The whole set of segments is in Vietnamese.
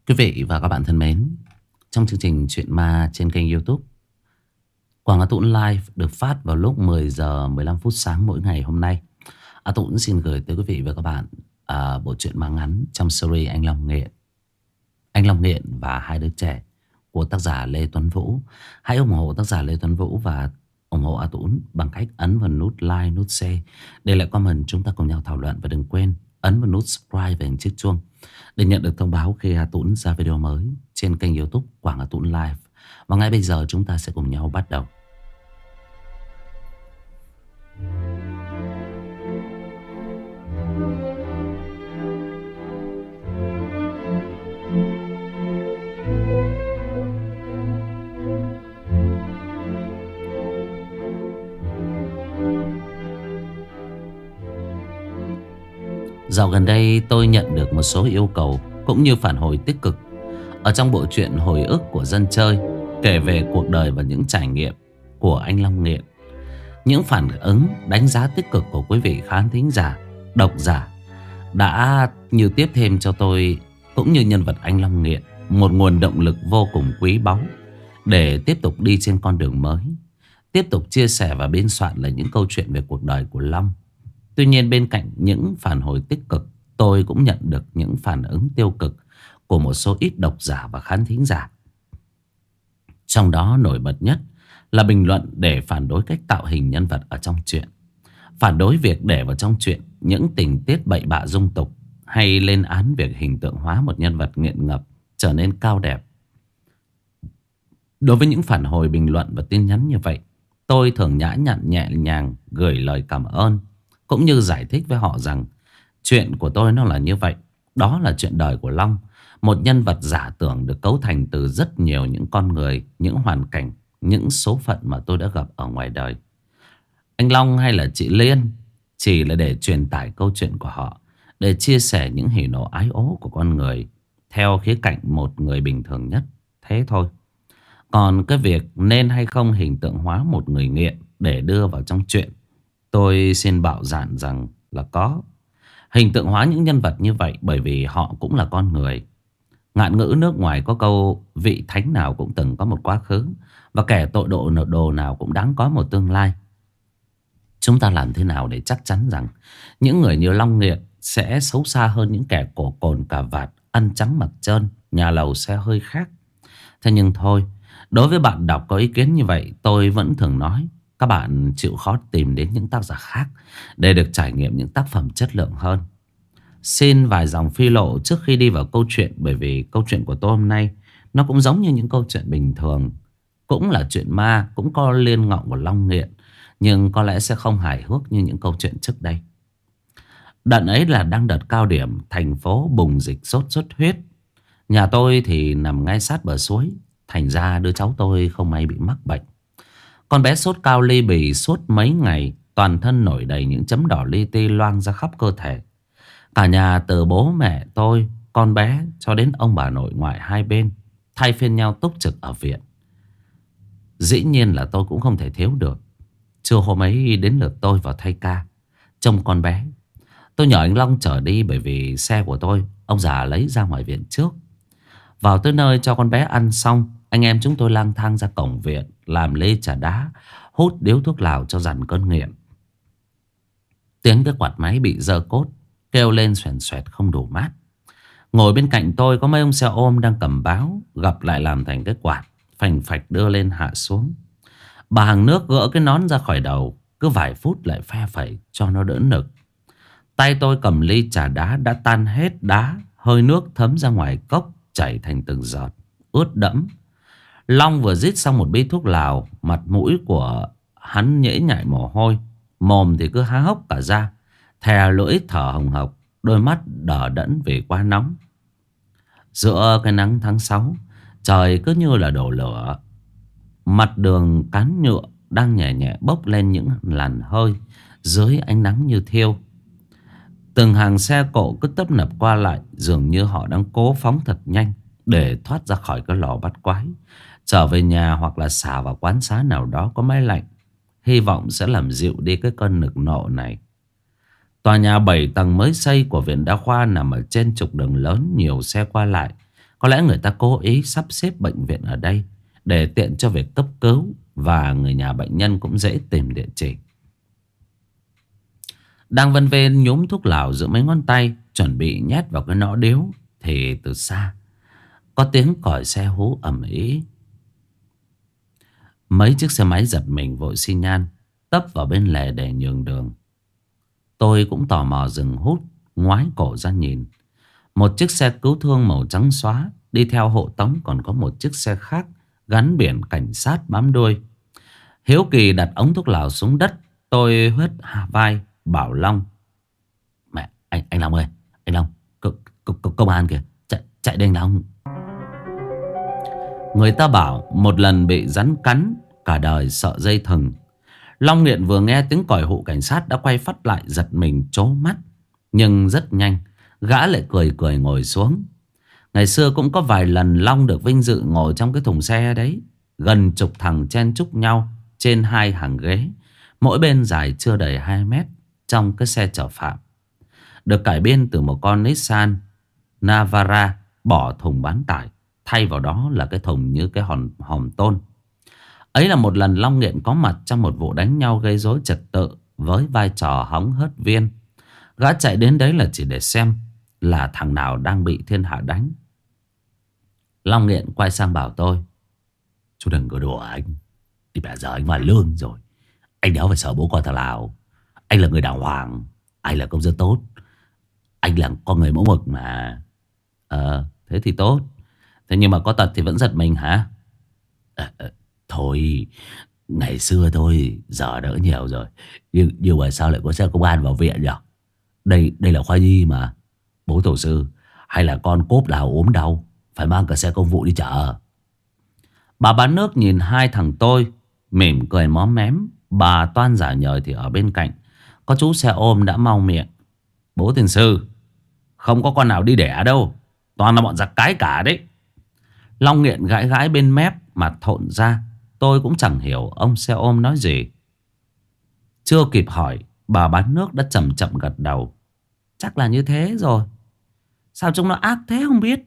Quý vị và các bạn thân mến, trong chương trình Chuyện Ma trên kênh YouTube, Quảng Á Tũng Live được phát vào lúc 10 giờ 15 phút sáng mỗi ngày hôm nay. Á Tũng xin gửi tới quý vị và các bạn bộ truyện ma ngắn trong series Anh Long Nghiện. Anh Long Nghiện và hai đứa trẻ của tác giả Lê Tuấn Vũ. Hãy ủng hộ tác giả Lê Tuấn Vũ và ủng hộ Á Tũng bằng cách ấn vào nút like, nút share, để lại comment chúng ta cùng nhau thảo luận. Và đừng quên ấn vào nút subscribe và hình chiếc chuông để nhận được thông báo khi Á Tũng ra video mới trên kênh YouTube Quảng Á Tũng Live. Và ngay bây giờ chúng ta sẽ cùng nhau bắt đầu. Dạo gần đây tôi nhận được một số yêu cầu cũng như phản hồi tích cực ở trong bộ truyện Hồi ức của dân chơi, kể về cuộc đời và những trải nghiệm của anh Long Nghiện. Những phản ứng đánh giá tích cực của quý vị khán thính giả, độc giả đã như tiếp thêm cho tôi cũng như nhân vật anh Long Nghiện một nguồn động lực vô cùng quý báu để tiếp tục đi trên con đường mới, tiếp tục chia sẻ và biên soạn lại những câu chuyện về cuộc đời của Long. Tuy nhiên, bên cạnh những phản hồi tích cực, tôi cũng nhận được những phản ứng tiêu cực của một số ít độc giả và khán thính giả. Trong đó nổi bật nhất là bình luận để phản đối cách tạo hình nhân vật ở trong truyện, phản đối việc để vào trong truyện những tình tiết bậy bạ dung tục, hay lên án việc hình tượng hóa một nhân vật nghiện ngập trở nên cao đẹp. Đối với những phản hồi bình luận và tin nhắn như vậy, tôi thường nhã nhặn nhẹ nhàng gửi lời cảm ơn, cũng như giải thích với họ rằng chuyện của tôi nó là như vậy. Đó là chuyện đời của Long, một nhân vật giả tưởng được cấu thành từ rất nhiều những con người, những hoàn cảnh, những số phận mà tôi đã gặp ở ngoài đời. Anh Long hay là chị Liên chỉ là để truyền tải câu chuyện của họ, để chia sẻ những hỉ nộ ái ố của con người theo khía cạnh một người bình thường nhất. Thế thôi. Còn cái việc nên hay không hình tượng hóa một người nghiện để đưa vào trong truyện, tôi xin bạo dạn rằng là có. Hình tượng hóa những nhân vật như vậy bởi vì họ cũng là con người. Ngạn ngữ nước ngoài có câu vị thánh nào cũng từng có một quá khứ, và kẻ tội độ nợ đồ nào cũng đáng có một tương lai. Chúng ta làm thế nào để chắc chắn rằng những người như Long Nghiện sẽ xấu xa hơn những kẻ cổ cồn cà vạt, ăn trắng mặc trơn, nhà lầu xe hơi khác? Thế nhưng thôi, đối với bạn đọc có ý kiến như vậy, tôi vẫn thường nói các bạn chịu khó tìm đến những tác giả khác để được trải nghiệm những tác phẩm chất lượng hơn. Xin vài dòng phi lộ trước khi đi vào câu chuyện, bởi vì câu chuyện của tôi hôm nay nó cũng giống như những câu chuyện bình thường, cũng là chuyện ma, cũng có liên ngọng của Long Nghiện, nhưng có lẽ sẽ không hài hước như những câu chuyện trước đây. Đợt ấy là đang đợt cao điểm thành phố bùng dịch sốt xuất huyết. Nhà tôi thì nằm ngay sát bờ suối, thành ra đứa cháu tôi không may bị mắc bệnh. Con bé sốt cao ly bì, sốt mấy ngày, toàn thân nổi đầy những chấm đỏ li ti loang ra khắp cơ thể. Cả nhà từ bố mẹ tôi, con bé cho đến ông bà nội ngoại hai bên thay phiên nhau túc trực ở viện. Dĩ nhiên là tôi cũng không thể thiếu được. Trưa hôm ấy đến lượt tôi vào thay ca trông con bé. Tôi nhờ anh Long chở đi bởi vì xe của tôi ông già lấy ra ngoài viện trước. Vào tới nơi cho con bé ăn xong, anh em chúng tôi lang thang ra cổng viện, làm lê trà đá, hút điếu thuốc lào cho dằn cơn nghiện. Tiếng cái quạt máy bị dơ cốt kêu lên xoèn xoẹt không đủ mát. Ngồi bên cạnh tôi có mấy ông xe ôm đang cầm báo, gặp lại làm thành cái quạt, phành phạch đưa lên hạ xuống. Bà hàng nước gỡ cái nón ra khỏi đầu, cứ vài phút lại phe phẩy cho nó đỡ nực. Tay tôi cầm ly trà đá đã tan hết đá, hơi nước thấm ra ngoài cốc chảy thành từng giọt, ướt đẫm. Long vừa rít xong một bí thuốc lào, mặt mũi của hắn nhễ nhại mồ hôi, mồm thì cứ há hốc cả ra, thè lưỡi thở hồng hộc, đôi mắt đờ đẫn vì quá nóng. Giữa cái nắng tháng 6, trời cứ như là đổ lửa. Mặt đường cán nhựa đang nhẹ nhẹ bốc lên những làn hơi dưới ánh nắng như thiêu. Từng hàng xe cộ cứ tấp nập qua lại, dường như họ đang cố phóng thật nhanh để thoát ra khỏi cái lò bắt quái, trở về nhà hoặc là xả vào quán xá nào đó có máy lạnh, hy vọng sẽ làm dịu đi cái cơn nực nộ này. Tòa nhà 7 tầng mới xây của viện Đa khoa nằm ở trên trục đường lớn, nhiều xe qua lại. Có lẽ người ta cố ý sắp xếp bệnh viện ở đây để tiện cho việc cấp cứu, và người nhà bệnh nhân cũng dễ tìm địa chỉ. Đang vân vê nhúm thuốc lào giữa mấy ngón tay, chuẩn bị nhét vào cái nõ điếu, thì từ xa có tiếng còi xe hú ầm ĩ. Mấy chiếc xe máy giật mình vội xi nhan, tấp vào bên lề để nhường đường. Tôi cũng tò mò dừng hút, ngoái cổ ra nhìn. Một chiếc xe cứu thương màu trắng xóa, đi theo hộ tống còn có một chiếc xe khác gắn biển cảnh sát bám đuôi. Hiếu kỳ đặt ống thuốc lào xuống đất. Tôi hất vai bảo Long: Mẹ, anh Long ơi, anh Long, công an kìa, chạy đi anh Long. Người ta bảo một lần bị rắn cắn, cả đời sợ dây thừng. Long Nghiện vừa nghe tiếng còi hụ cảnh sát đã quay phát lại, giật mình trố mắt. Nhưng rất nhanh gã lại cười cười ngồi xuống. Ngày xưa cũng có vài lần Long được vinh dự ngồi trong cái thùng xe đấy. Gần chục thằng chen chúc nhau trên hai hàng ghế, mỗi bên dài chưa đầy 2 mét, trong cái xe chở phạm. Được cải biên từ một con Nissan Navara bỏ thùng bán tải, thay vào đó là cái thùng như cái hòm tôn. Ấy là một lần Long Nghiện có mặt trong một vụ đánh nhau gây rối trật tự với vai trò hóng hớt viên. Gã chạy đến đấy là chỉ để xem là thằng nào đang bị thiên hạ đánh. Long Nghiện quay sang bảo tôi: Chú đừng có đùa anh. Thì bây giờ anh vào lương rồi, anh đéo phải sợ bố con thằng nào. Anh là người đàng hoàng, anh là công dân tốt, anh là con người mẫu mực mà. Thế thì tốt. Thế nhưng mà có tật thì vẫn giật mình hả? Thôi, ngày xưa thôi, giờ đỡ nhiều rồi. Nhưng mà sao lại có xe công an vào viện nhỉ? Đây là khoa nhi mà. Bố tổ sư hay là con cốp nào ốm đau phải mang cả xe công vụ đi chợ. Bà bán nước nhìn hai thằng tôi, mỉm cười móm mém. Bà Toan giả nhời thì ở bên cạnh có chú xe ôm đã mau miệng: Bố tiền sư, không có con nào đi đẻ đâu, toàn là bọn giặc cái cả đấy. Long Nghiện gãi gãi bên mép, mặt thộn ra. Tôi cũng chẳng hiểu ông xe ôm nói gì. Chưa kịp hỏi, bà bán nước đã chậm chậm gật đầu: Chắc là như thế rồi. Sao chúng nó ác thế không biết.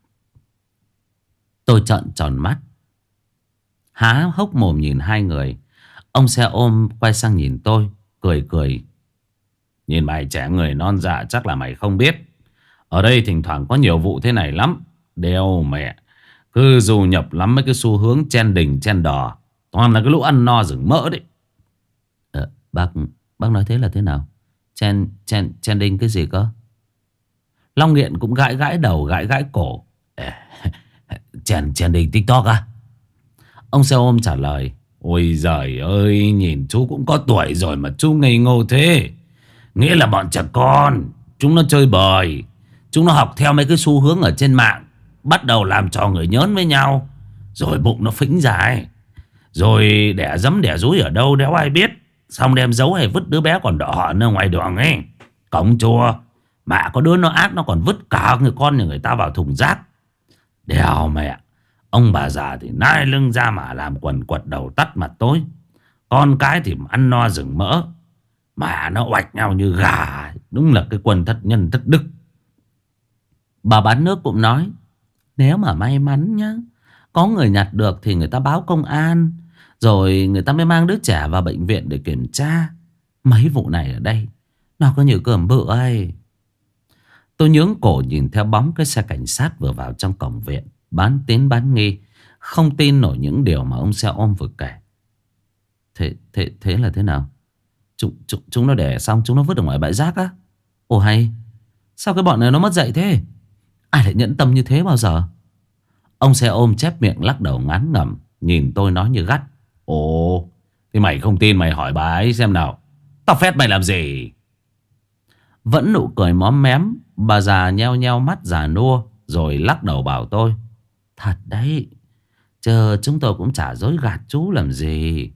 Tôi trợn tròn mắt, há hốc mồm nhìn hai người. Ông xe ôm quay sang nhìn tôi, cười cười: Nhìn mày trẻ người non dạ chắc là mày không biết. Ở đây thỉnh thoảng có nhiều vụ thế này lắm. Đeo mẹ, cứ du nhập lắm mấy cái xu hướng chen đình chen đò, toàn là cái lũ ăn no rừng mỡ đấy. Bác nói thế là thế nào? Chen đinh cái gì cơ? Long Nghiện cũng gãi gãi đầu gãi gãi cổ: Chen đinh TikTok à? Ông xe ôm trả lời: Ôi giời ơi, nhìn chú cũng có tuổi rồi mà chú ngây ngô thế. Nghĩa là bọn trẻ con, chúng nó chơi bời, chúng nó học theo mấy cái xu hướng ở trên mạng, bắt đầu làm trò người nhớn với nhau, rồi bụng nó phĩnh dài, rồi đẻ giấm đẻ dúi ở đâu đéo ai biết, xong đem giấu hay vứt đứa bé còn đỏ hòn ở ngoài đường ấy, cổng chùa. Mà có đứa nó ác, nó còn vứt cả người con nhà người ta vào thùng rác. Đèo mẹ, ông bà già thì nai lưng ra mà làm quần quật đầu tắt mặt tối. Con cái thì ăn no rừng mỡ, mà nó oạch nhau như gà. Đúng là cái quân thất nhân thất đức. Bà bán nước cũng nói: Nếu mà may mắn nhá, có người nhặt được thì người ta báo công an, rồi người ta mới mang đứa trẻ vào bệnh viện để kiểm tra. Mấy vụ này ở đây nó có nhiều cơm bự ấy. Tôi nhướng cổ nhìn theo bóng cái xe cảnh sát vừa vào trong cổng viện, bán tín bán nghi, không tin nổi những điều mà ông xe ôm vừa kể. Thế là thế nào? Chúng nó đẻ xong chúng nó vứt ở ngoài bãi rác á? Ồ hay, sao cái bọn này nó mất dạy thế? Ai lại nhẫn tâm như thế bao giờ? Ông xe ôm chép miệng lắc đầu ngán ngẩm, nhìn tôi nói như gắt: Ồ, thì mày không tin mày hỏi bà ấy xem nào. Tao phét mày làm gì? Vẫn nụ cười móm mém, bà già nheo nheo mắt già nua, rồi lắc đầu bảo tôi: Thật đấy, chờ chúng tôi cũng chả dối gạt chú làm gì.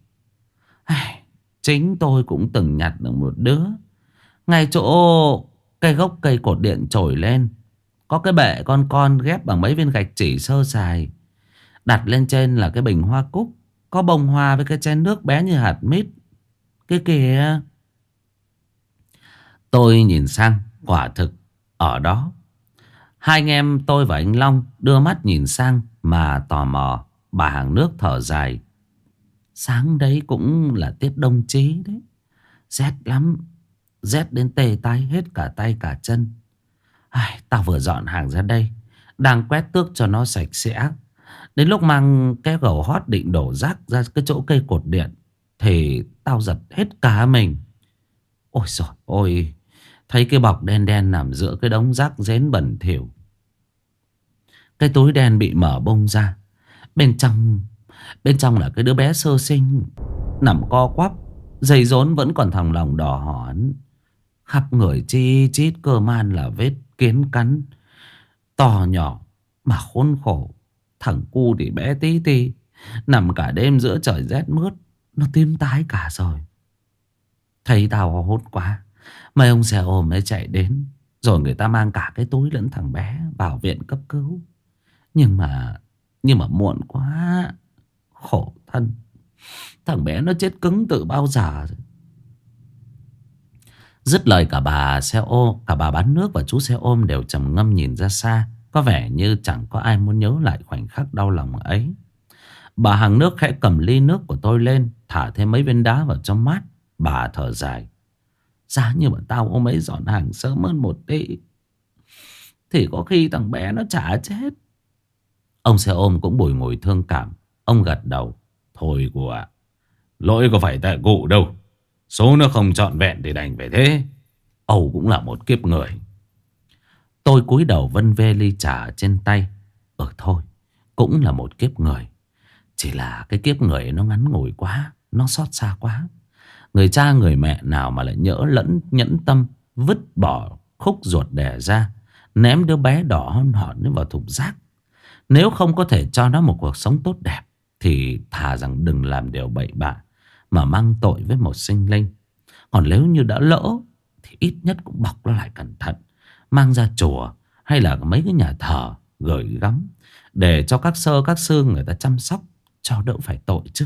Chính tôi cũng từng nhặt được một đứa ngay chỗ cây gốc cây cột điện trồi lên. Có cái bệ con ghép bằng mấy viên gạch chỉ sơ sài. Đặt lên trên là cái bình hoa cúc, có bông hoa với cái chén nước bé như hạt mít. Cái kìa. Tôi nhìn sang, quả thực ở đó Hai anh em tôi và anh Long đưa mắt nhìn sang mà tò mò. Bà hàng nước thở dài. Sáng đấy cũng là tiết đông chí đấy. Rét lắm. Rét đến tê tái hết cả tay cả chân. Ai, tao vừa dọn hàng ra đây, đang quét tước cho nó sạch sẽ. Đến lúc mang cái gầu hót định đổ rác ra cái chỗ cây cột điện thì tao giật hết cả mình. Ôi giời ôi, thấy cái bọc đen đen nằm giữa cái đống rác rến bẩn thỉu. Cái túi đen bị mở bung ra. Bên trong Bên trong là cái đứa bé sơ sinh nằm co quắp. Giày rốn vẫn còn thòng lọng đỏ hỏn. Khắp người chi chít cơ man là vết kiến cắn to nhỏ mà khốn khổ. Thằng cu thì bé tí tí, nằm cả đêm giữa trời rét mướt. Nó tím tái cả rồi. Thấy tao hốt quá, mấy ông xe ôm mới chạy đến. Rồi người ta mang cả cái túi lẫn thằng bé vào viện cấp cứu. Nhưng mà muộn quá. Khổ thân. Thằng bé nó chết cứng từ bao giờ rồi. Dứt lời cả bà bán nước và chú xe ôm đều trầm ngâm nhìn ra xa. Có vẻ như chẳng có ai muốn nhớ lại khoảnh khắc đau lòng ấy. Bà hàng nước khẽ cầm ly nước của tôi lên, thả thêm mấy viên đá vào trong mát. Bà thở dài. Giá như mà tao hôm ấy dọn hàng sớm hơn một tí thì có khi thằng bé nó chả chết. Ông xe ôm cũng bùi ngùi thương cảm. Ông gật đầu. Thôi cô ạ, lỗi có phải tại cụ đâu. Số nó không trọn vẹn thì đành phải thế. Âu cũng là một kiếp người. Tôi cúi đầu vân vê ly trà trên tay. Thôi, cũng là một kiếp người. Chỉ là cái kiếp người nó ngắn ngủi quá, nó xót xa quá. Người cha người mẹ nào mà lại nhẫn tâm vứt bỏ khúc ruột đẻ ra, ném đứa bé đỏ hon hòn vào thùng rác. Nếu không có thể cho nó một cuộc sống tốt đẹp thì thà rằng đừng làm điều bậy bạ mà mang tội với một sinh linh. Còn nếu như đã lỡ thì ít nhất cũng bọc nó lại cẩn thận, mang ra chùa hay là mấy cái nhà thờ gửi gắm, để cho các sư người ta chăm sóc cho đỡ phải tội chứ.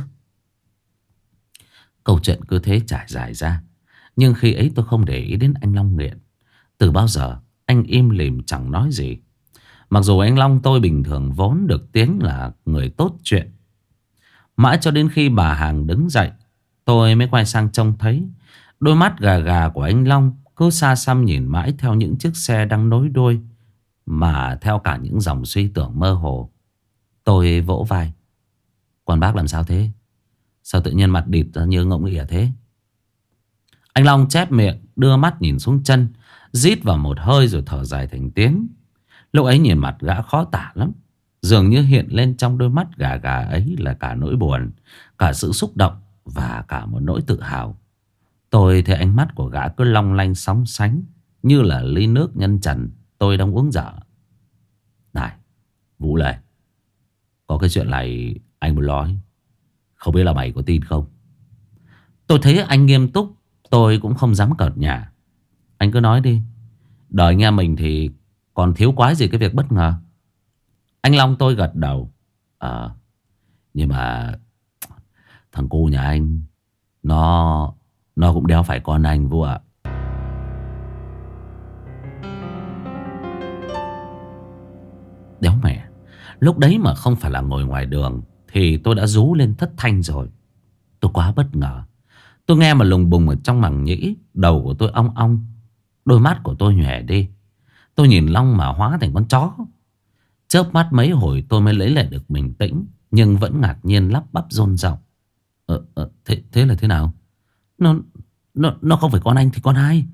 Câu chuyện cứ thế trải dài ra. Nhưng khi ấy tôi không để ý đến anh Long Nghiện. Từ bao giờ anh im lìm chẳng nói gì. Mặc dù anh Long tôi bình thường vốn được tiếng là người tốt chuyện. Mãi cho đến khi bà hàng đứng dậy, tôi mới quay sang trông thấy đôi mắt gà gà của anh Long cứ xa xăm nhìn mãi theo những chiếc xe đang nối đuôi, mà theo cả những dòng suy tưởng mơ hồ. Tôi vỗ vai. Còn bác làm sao thế? Sao tự nhiên mặt địt ra như ngỗng ỉa thế? Anh Long chép miệng, đưa mắt nhìn xuống chân, rít vào một hơi rồi thở dài thành tiếng. Lúc ấy nhìn mặt gã khó tả lắm. Dường như hiện lên trong đôi mắt gà gà ấy là cả nỗi buồn, cả sự xúc động và cả một nỗi tự hào. Tôi thấy ánh mắt của gã cứ long lanh sóng sánh, như là ly nước nhân trần tôi đang uống dở. Này Vũ Lệ, có cái chuyện này anh muốn nói, không biết là mày có tin không? Tôi thấy anh nghiêm túc, tôi cũng không dám cợt nhả. Anh cứ nói đi. Đời nghe mình thì còn thiếu quái gì cái việc bất ngờ. Anh Long tôi gật đầu. Nhưng mà thằng cu nhà anh Nó cũng đéo phải con anh Vũ ạ. Đéo mẹ. Lúc đấy mà không phải là ngồi ngoài đường thì tôi đã rú lên thất thanh rồi. Tôi quá bất ngờ. Tôi nghe mà lùng bùng ở trong màng nhĩ. Đầu của tôi ong ong. Đôi mắt của tôi nhòe đi. Tôi nhìn Long mà hóa thành con chó. Chớp mắt mấy hồi tôi mới lấy lại được bình tĩnh, nhưng vẫn ngạc nhiên lắp bắp rôn rọng. Thế là thế nào? Nó không phải con anh thì con ai?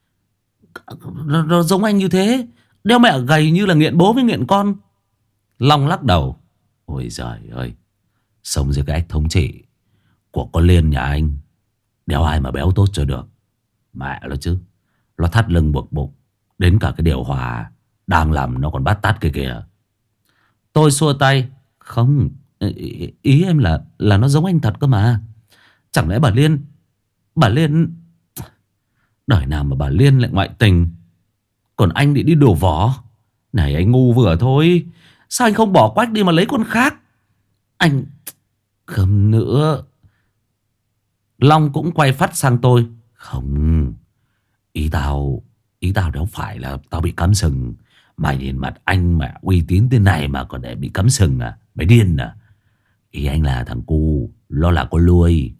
Nó giống anh như thế. Đeo mẹ gầy như là nghiện bố với nghiện con. Long lắc đầu. Ôi giời ơi, sống dưới cái ách thống trị của con Liên nhà anh, đéo ai mà béo tốt cho được. Mẹ nó chứ. Nó thắt lưng buộc bụng, đến cả cái điều hòa đang làm nó còn bắt tát kia kìa. Tôi xua tay. Không, ý em là nó giống anh thật cơ mà. Chẳng lẽ Bà Liên đời nào mà bà Liên lại ngoại tình, còn anh đi đổ vỏ. Này anh ngu vừa thôi. Sao anh không bỏ Quách đi mà lấy con khác? Anh không nữa. Long cũng quay phát sang tôi. Không, ý tao đâu phải là tao bị cắm sừng Mày nhìn mặt anh mà uy tín thế này mà còn để bị cấm sừng à? Mày điên à? Ý anh là thằng cu nó là con nuôi.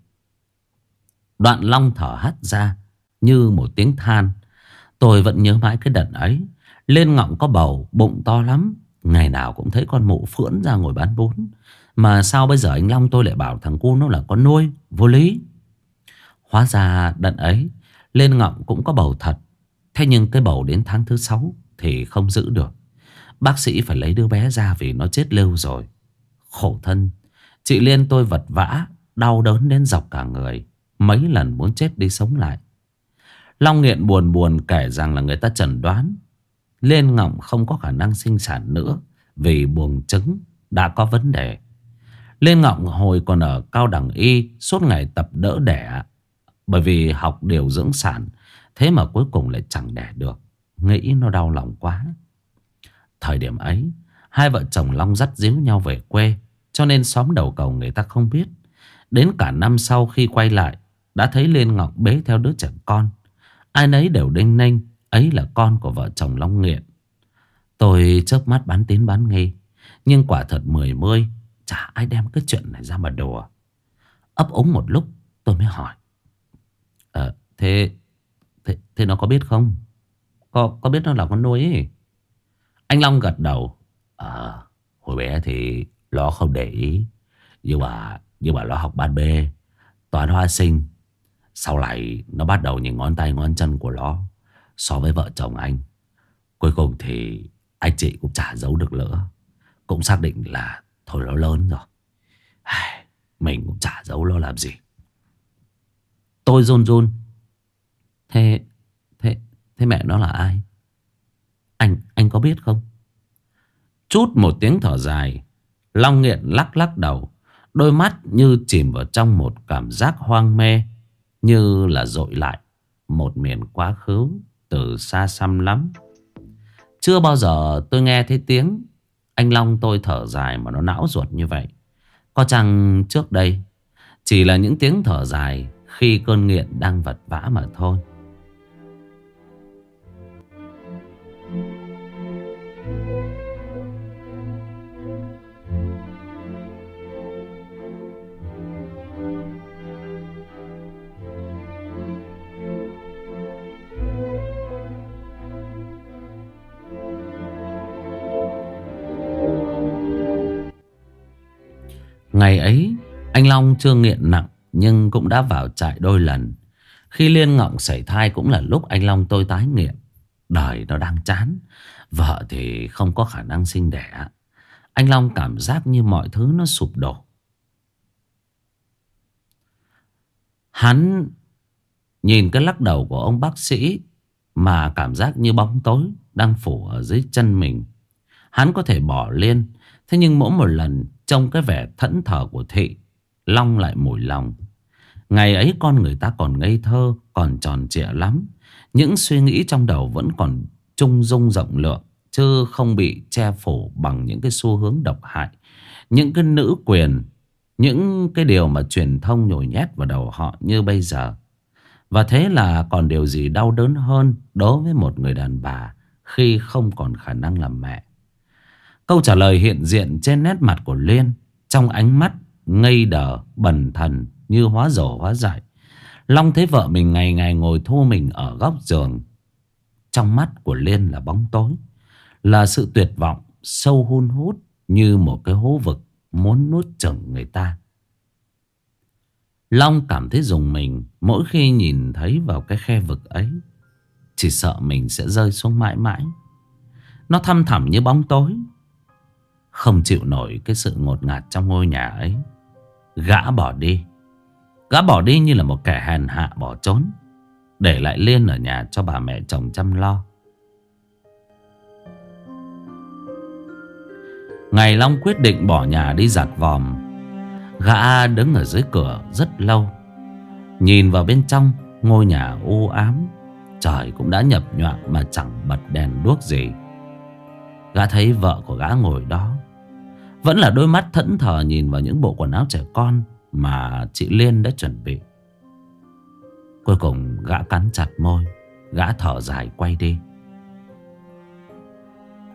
Đoạn Long thở hắt ra như một tiếng than. Tôi vẫn nhớ mãi cái đợt ấy. Lên Ngọng có bầu, bụng to lắm. Ngày nào cũng thấy con mụ phưỡn ra ngồi bán bún. Mà sao bây giờ anh Long tôi lại bảo thằng cu nó là con nuôi? Vô lý. Hóa ra đợt ấy Lên Ngọng cũng có bầu thật. Thế nhưng cái bầu đến tháng thứ 6 thì không giữ được. Bác sĩ phải lấy đứa bé ra vì nó chết lâu rồi. Khổ thân. Chị Liên tôi vật vã, đau đớn đến dọc cả người. Mấy lần muốn chết đi sống lại. Long Nghiện buồn buồn kể rằng là người ta chẩn đoán Lên Ngọng không có khả năng sinh sản nữa vì buồng trứng đã có vấn đề. Lên Ngọng hồi còn ở cao đẳng y suốt ngày tập đỡ đẻ bởi vì học điều dưỡng sản. Thế mà cuối cùng lại chẳng đẻ được. Nghĩ nó đau lòng quá. Thời điểm ấy hai vợ chồng Long dắt díu nhau về quê, cho nên xóm đầu cầu người ta không biết. Đến cả năm sau khi quay lại đã thấy Lên Ngọng bế theo đứa trẻ con. Ai nấy đều đinh ninh ấy là con của vợ chồng Long Nghiện. Tôi chớp mắt bán tín bán nghi. Nhưng quả thật mười mươi chả ai đem cái chuyện này ra mà đùa. Ấp úng một lúc tôi mới hỏi: Thế thế nó có biết không? Có biết nó là con nuôi ấy? Anh Long gật đầu. Hồi bé thì nó không để ý. Nhưng mà nó học ban B, toán hóa sinh. Sau này nó bắt đầu nhìn ngón tay ngón chân của nó so với vợ chồng anh. Cuối cùng thì anh chị cũng chả giấu được nữa. Cũng xác định là thôi nó lớn rồi. Mình cũng chả giấu nó làm gì. Tôi run run. Thế thế mẹ nó là ai? Anh có biết không? Chút một tiếng thở dài, Long Nghiện lắc lắc đầu. Đôi mắt như chìm vào trong một cảm giác hoang mê, như là dội lại một miền quá khứ từ xa xăm lắm. Chưa bao giờ tôi nghe thấy tiếng anh Long tôi thở dài mà nó não ruột như vậy. Có chăng trước đây chỉ là những tiếng thở dài khi cơn nghiện đang vật vã mà thôi. Ngày ấy anh Long chưa nghiện nặng nhưng cũng đã vào trại đôi lần. Khi Liên Ngọng sảy thai cũng là lúc anh Long tôi tái nghiện. Đời nó đang chán, vợ thì không có khả năng sinh đẻ. Anh Long cảm giác như mọi thứ nó sụp đổ. Hắn nhìn cái lắc đầu của ông bác sĩ mà cảm giác như bóng tối đang phủ ở dưới chân mình. Hắn có thể bỏ Liên, thế nhưng mỗi một lần trong cái vẻ thẫn thờ của Thị, Long lại mủi lòng. Ngày ấy con người ta còn ngây thơ, còn tròn trịa lắm. Những suy nghĩ trong đầu vẫn còn trung dung rộng lượng, chứ không bị che phủ bằng những cái xu hướng độc hại, những cái nữ quyền, những cái điều mà truyền thông nhồi nhét vào đầu họ như bây giờ. Và thế là còn điều gì đau đớn hơn đối với một người đàn bà khi không còn khả năng làm mẹ? Câu trả lời hiện diện trên nét mặt của Liên, trong ánh mắt ngây đờ bần thần như hóa rổ hóa dại. Long thấy vợ mình ngày ngày ngồi thu mình ở góc giường. Trong mắt của Liên là bóng tối, là sự tuyệt vọng sâu hun hút như một cái hố vực muốn nuốt chửng người ta. Long cảm thấy rùng mình mỗi khi nhìn thấy vào cái khe vực ấy. Chỉ sợ mình sẽ rơi xuống mãi mãi. Nó thăm thẳm như bóng tối, không chịu nổi cái sự ngột ngạt trong ngôi nhà ấy. Gã bỏ đi. Gã bỏ đi như là một kẻ hèn hạ bỏ trốn, để lại Liên ở nhà cho bà mẹ chồng chăm lo. Ngày Long quyết định bỏ nhà đi giặt vòm, gã đứng ở dưới cửa rất lâu. Nhìn vào bên trong, ngôi nhà u ám, trời cũng đã nhập nhoạng mà chẳng bật đèn đuốc gì. Gã thấy vợ của gã ngồi đó, vẫn là đôi mắt thẫn thờ nhìn vào những bộ quần áo trẻ con mà chị Liên đã chuẩn bị. Cuối cùng gã cắn chặt môi, gã thở dài quay đi.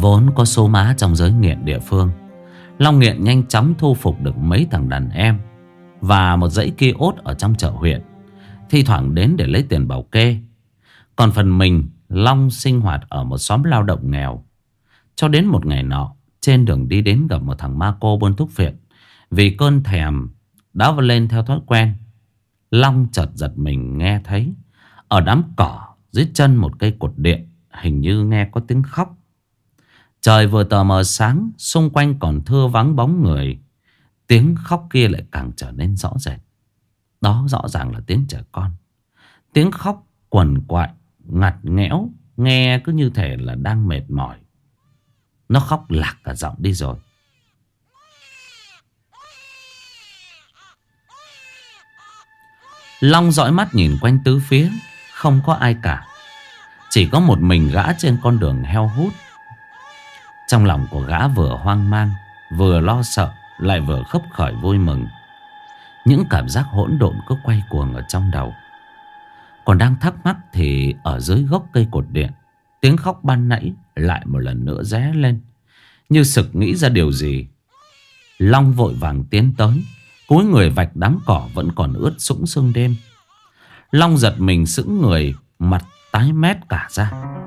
Vốn có số má trong giới nghiện địa phương, Long Nghiện nhanh chóng thu phục được mấy thằng đàn em và một dãy ki ốt ở trong chợ huyện, thi thoảng đến để lấy tiền bảo kê. Còn phần mình, Long sinh hoạt ở một xóm lao động nghèo. Cho đến một ngày nọ, trên đường đi đến gặp một thằng ma cô buôn thuốc phiện. Vì cơn thèm đã lên theo thói quen, Long chợt giật mình nghe thấy ở đám cỏ dưới chân một cây cột điện, hình như nghe có tiếng khóc. Trời vừa tờ mờ sáng, xung quanh còn thưa vắng bóng người. Tiếng khóc kia lại càng trở nên rõ rệt. Đó rõ ràng là tiếng trẻ con. Tiếng khóc quằn quại, ngặt nghẽo, nghe cứ như thể là đang mệt mỏi. Nó khóc lạc cả giọng đi rồi. Long dõi mắt nhìn quanh tứ phía, không có ai cả. Chỉ có một mình gã trên con đường heo hút. Trong lòng của gã vừa hoang mang, vừa lo sợ, lại vừa khấp khởi vui mừng. Những cảm giác hỗn độn cứ quay cuồng ở trong đầu. Còn đang thắc mắc thì ở dưới gốc cây cột điện, tiếng khóc ban nãy lại một lần nữa ré lên. Như sực nghĩ ra điều gì, Long vội vàng tiến tới, cúi người vạch đám cỏ vẫn còn ướt sũng sương đêm. Long giật mình sững người, mặt tái mét cả ra.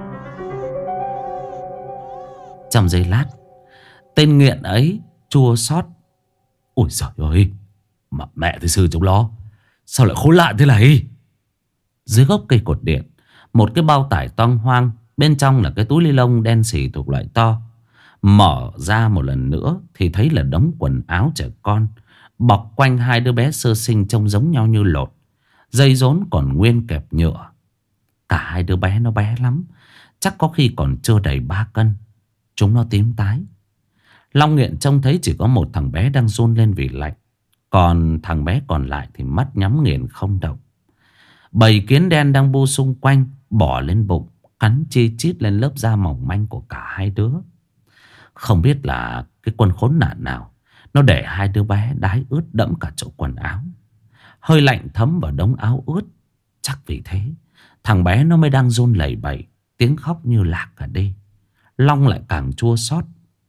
Trong giây lát, tên nghiện ấy chua xót: ôi giời ơi, mà mẹ thầy sư chúng nó sao lại khốn nạn thế này? Dưới gốc cây cột điện, một cái bao tải toang hoang, bên trong là cái túi ni lông đen xì thuộc loại to. Mở ra một lần nữa thì thấy là đống quần áo trẻ con bọc quanh hai đứa bé sơ sinh trông giống nhau như lột. Dây rốn còn nguyên kẹp nhựa. Cả hai đứa bé nó bé lắm, chắc có khi còn chưa đầy 3 cân. Chúng nó tím tái. Long Nghiện trông thấy chỉ có một thằng bé đang run lên vì lạnh. Còn thằng bé còn lại thì mắt nhắm nghiền không động. Bầy kiến đen đang bu xung quanh, bỏ lên bụng, cắn chi chít lên lớp da mỏng manh của cả hai đứa. Không biết là cái quân khốn nạn nào, nó để hai đứa bé đái ướt đẫm cả chỗ quần áo. Hơi lạnh thấm vào đống áo ướt. Chắc vì thế thằng bé nó mới đang run lẩy bẩy, tiếng khóc như lạc cả đi. Long lại càng chua xót.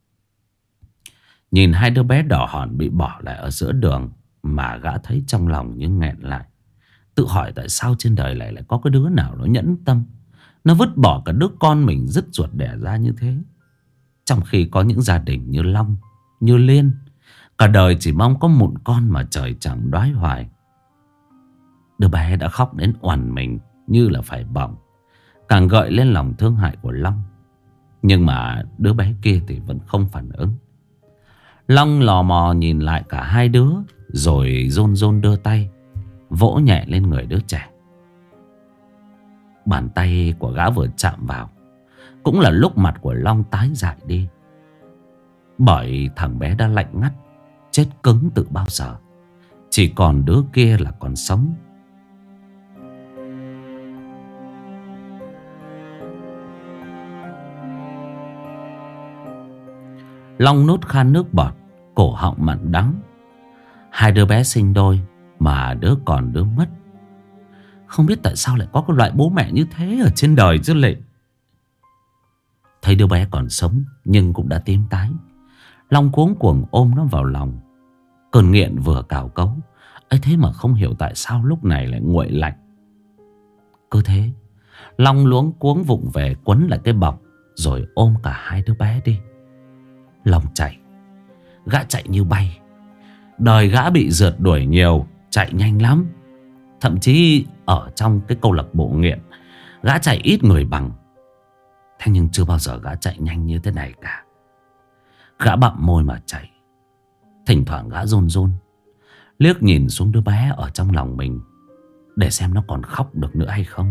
Nhìn hai đứa bé đỏ hòn bị bỏ lại ở giữa đường mà gã thấy trong lòng như nghẹn lại. Tự hỏi tại sao trên đời này lại có cái đứa nào nó nhẫn tâm, nó vứt bỏ cả đứa con mình dứt ruột đẻ ra như thế. Trong khi có những gia đình như Long, như Liên, cả đời chỉ mong có một con mà trời chẳng đoái hoài. Đứa bé đã khóc đến oằn mình như là phải bỏng, càng gợi lên lòng thương hại của Long. Nhưng mà đứa bé kia thì vẫn không phản ứng. Long lò mò nhìn lại cả hai đứa, rồi run run đưa tay vỗ nhẹ lên người đứa trẻ. Bàn tay của gã vừa chạm vào, cũng là lúc mặt của Long tái dại đi. Bởi thằng bé đã lạnh ngắt, chết cứng từ bao giờ. Chỉ còn đứa kia là còn sống. Long nuốt khan nước bọt, cổ họng mặn đắng. Hai đứa bé sinh đôi mà đứa còn đứa mất. Không biết tại sao lại có cái loại bố mẹ như thế ở trên đời chứ lệ. Thấy đứa bé còn sống nhưng cũng đã tím tái, Long cuống cuồng ôm nó vào lòng. Cơn nghiện vừa cào cấu ấy thế mà không hiểu tại sao lúc này lại nguội lạnh. Cứ thế Long luống cuống vụng về quấn lại cái bọc, rồi ôm cả hai đứa bé đi. Long chạy, gã chạy như bay. Đời gã bị rượt đuổi nhiều, chạy nhanh lắm. Thậm chí ở trong cái câu lạc bộ nghiện, gã chạy ít người bằng. Thế nhưng chưa bao giờ gã chạy nhanh như thế này cả. Gã bặm môi mà chạy. Thỉnh thoảng gã run run, liếc nhìn xuống đứa bé ở trong lòng mình, để xem nó còn khóc được nữa hay không.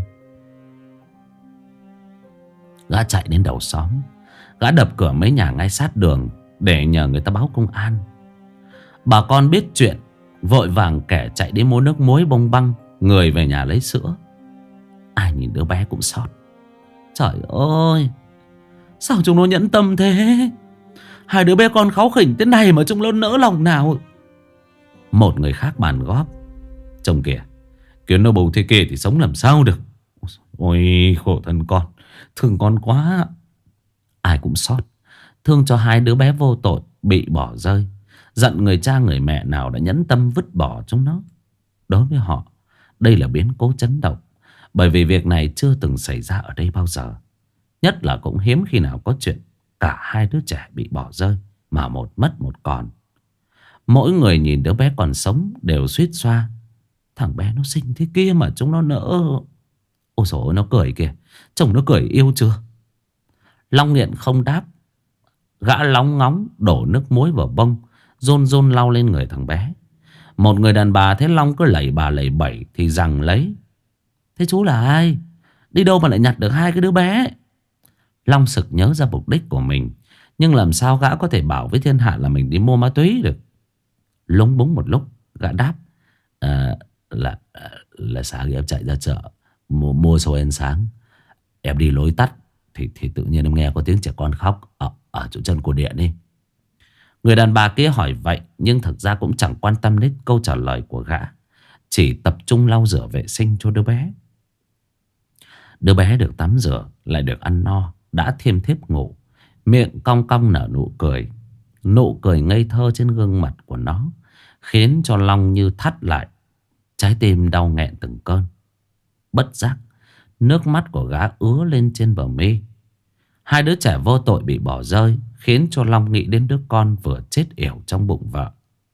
Gã chạy đến đầu xóm. Gã đập cửa mấy nhà ngay sát đường để nhờ người ta báo công an. Bà con biết chuyện vội vàng kẻ chạy đi mua nước muối bông băng, người về nhà lấy sữa. Ai nhìn đứa bé cũng xót. Trời ơi, sao chúng nó nhẫn tâm thế? Hai đứa bé con kháu khỉnh thế này mà chúng nó nỡ lòng nào. Một người khác bàn góp: trông kìa, kiến nó bầu thế kia thì sống làm sao được. Ôi khổ thân con, thương con quá. Ai cũng xót. thương cho hai đứa bé vô tội bị bỏ rơi, giận người cha người mẹ nào đã nhẫn tâm vứt bỏ chúng nó. Đối với họ, đây là biến cố chấn động, bởi vì việc này chưa từng xảy ra ở đây bao giờ. Nhất là cũng hiếm khi nào có chuyện cả hai đứa trẻ bị bỏ rơi, mà một mất một còn. Mỗi người nhìn đứa bé còn sống đều suýt xoa. Thằng bé nó xinh thế kia mà chúng nó nỡ. Ôi dồi ôi, nó cười kìa, chồng nó cười yêu chưa. Long Nghiện không đáp. Gã lóng ngóng đổ nước muối vào bông, rôn rôn lau lên người thằng bé. Một người đàn bà thấy Long cứ lầy bà lầy bẩy thì giằng lấy. Thế chú là ai? Đi đâu mà lại nhặt được hai cái đứa bé? Long sực nhớ ra mục đích của mình, nhưng làm sao gã có thể bảo với thiên hạ là mình đi mua ma túy được. Lúng búng một lúc, gã đáp: à, là sáng em chạy ra chợ mua xôi ăn sáng. Em đi lối tắt thì tự nhiên em nghe có tiếng trẻ con khóc ở chỗ chân của điện đi. Người đàn bà kia hỏi vậy, nhưng thực ra cũng chẳng quan tâm đến câu trả lời của gã, chỉ tập trung lau rửa vệ sinh cho đứa bé. Đứa bé được tắm rửa, lại được ăn no, đã thiêm thiếp ngủ, miệng cong cong nở nụ cười. Nụ cười ngây thơ trên gương mặt của nó khiến cho Long như thắt lại, trái tim đau nghẹn từng cơn. Bất giác, nước mắt của gã ứa lên trên bờ mi. Hai đứa trẻ vô tội bị bỏ rơi khiến cho Long nghĩ đến đứa con vừa chết yểu trong bụng vợ.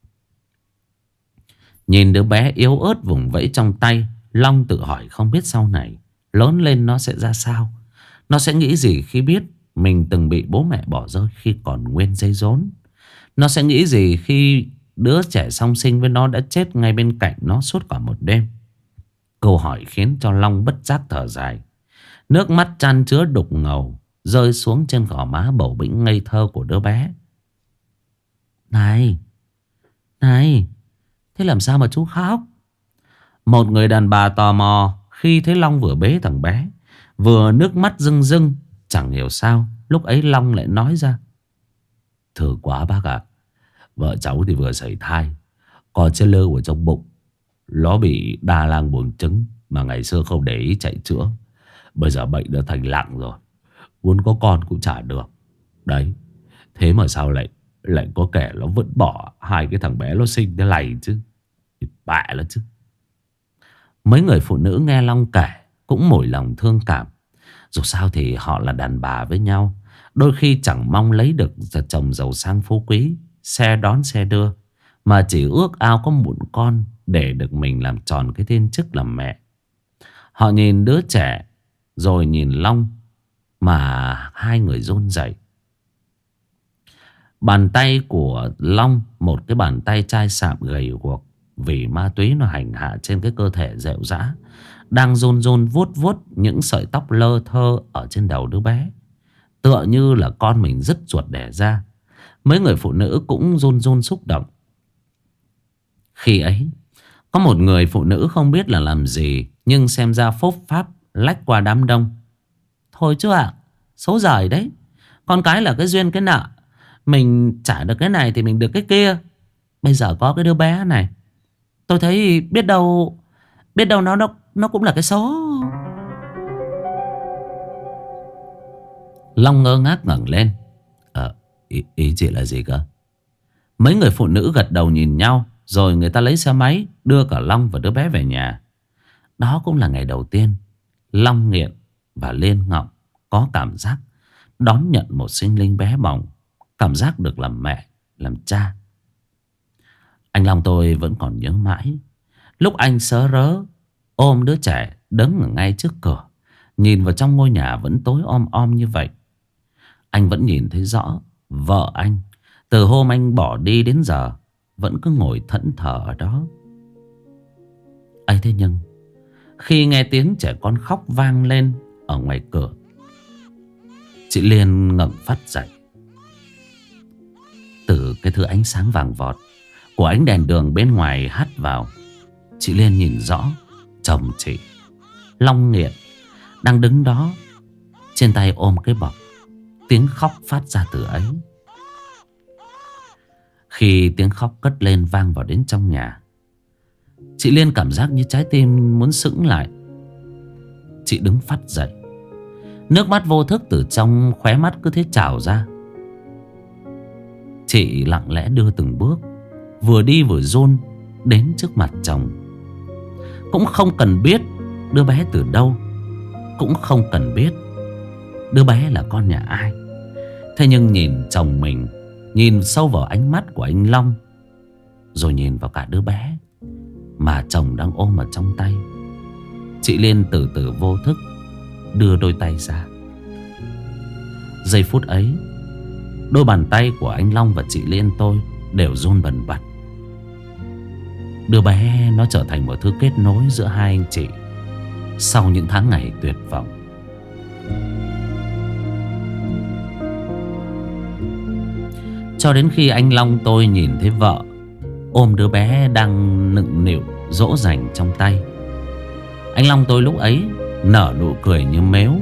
Nhìn đứa bé yếu ớt vùng vẫy trong tay, Long tự hỏi không biết sau này lớn lên nó sẽ ra sao. Nó sẽ nghĩ gì khi biết mình từng bị bố mẹ bỏ rơi khi còn nguyên dây rốn. Nó sẽ nghĩ gì khi đứa trẻ song sinh với nó đã chết ngay bên cạnh nó suốt cả một đêm. Câu hỏi khiến cho Long bất giác thở dài. Nước mắt chan chứa đục ngầu rơi xuống trên gò má bầu bĩnh ngây thơ của đứa bé. Này, này, thế làm sao mà chú khóc? Một người đàn bà tò mò khi thấy Long vừa bế thằng bé, vừa nước mắt rưng rưng. Chẳng hiểu sao lúc ấy Long lại nói ra: thử quá bác ạ, vợ cháu thì vừa sảy thai, con chưa lơ ở trong bụng. Nó bị đa lang buồng trứng mà ngày xưa không để ý chạy chữa. Bây giờ bệnh đã thành nặng rồi, muốn có con cũng chả được. Đấy, thế mà sao lại có kẻ nó vẫn bỏ hai cái thằng bé nó sinh thế này chứ. Bạ lắm chứ. Mấy người phụ nữ nghe Long kể cũng mỏi lòng thương cảm. Dù sao thì họ là đàn bà với nhau, đôi khi chẳng mong lấy được chồng giàu sang phú quý, xe đón xe đưa, mà chỉ ước ao có một con để được mình làm tròn cái thiên chức làm mẹ. Họ nhìn đứa trẻ rồi nhìn Long mà hai người run rẩy. Bàn tay của Long, một cái bàn tay chai sạm gầy guộc vì ma túy nó hành hạ trên cái cơ thể rệu rã, đang run run vuốt vuốt những sợi tóc lơ thơ ở trên đầu đứa bé, tựa như là con mình dứt ruột đẻ ra. Mấy người phụ nữ cũng run run xúc động. Khi ấy có một người phụ nữ không biết là làm gì, nhưng xem ra phốp pháp lách qua đám đông. Thôi chứ ạ, số giời đấy. Con cái là cái duyên cái nợ, mình trả được cái này thì mình được cái kia. Bây giờ có cái đứa bé này, tôi thấy biết đâu nó cũng là cái số. Long ngơ ngác ngẩng lên. Ý chị là gì cơ? Mấy người phụ nữ gật đầu nhìn nhau, rồi người ta lấy xe máy đưa cả Long và đứa bé về nhà. Đó cũng là ngày đầu tiên Long Nghiện và Liên Ngọng có cảm giác đón nhận một sinh linh bé bỏng, cảm giác được làm mẹ, làm cha. Anh Long tôi vẫn còn nhớ mãi lúc anh sớ rớ ôm đứa trẻ đứng ở ngay trước cửa, nhìn vào trong ngôi nhà vẫn tối om om như vậy. Anh vẫn nhìn thấy rõ vợ anh từ hôm anh bỏ đi đến giờ vẫn cứ ngồi thẫn thờ ở đó. ấy thế nhưng khi nghe tiếng trẻ con khóc vang lên ở ngoài cửa, chị Liên ngẩng phát dậy. Từ cái thứ ánh sáng vàng vọt của ánh đèn đường bên ngoài hắt vào, chị Liên nhìn rõ chồng chị, Long Nghiện, đang đứng đó, trên tay ôm cái bọc. Tiếng khóc phát ra từ ấy. Khi tiếng khóc cất lên vang vào đến trong nhà, chị Liên cảm giác như trái tim muốn sững lại. Chị đứng phắt dậy, nước mắt vô thức từ trong khóe mắt cứ thế trào ra. Chị lặng lẽ đưa từng bước, vừa đi vừa run đến trước mặt chồng. Cũng không cần biết đứa bé từ đâu, cũng không cần biết đứa bé là con nhà ai. Thế nhưng nhìn chồng mình, nhìn sâu vào ánh mắt của anh Long, rồi nhìn vào cả đứa bé mà chồng đang ôm ở trong tay, chị Liên từ từ vô thức đưa đôi tay ra. Giây phút ấy, đôi bàn tay của anh Long và chị Liên tôi đều run bần bật. Đứa bé nó trở thành một thứ kết nối giữa hai anh chị sau những tháng ngày tuyệt vọng. Cho đến khi anh Long tôi nhìn thấy vợ ôm đứa bé đang nựng nịu dỗ dành trong tay, anh Long tôi lúc ấy nở nụ cười như mếu.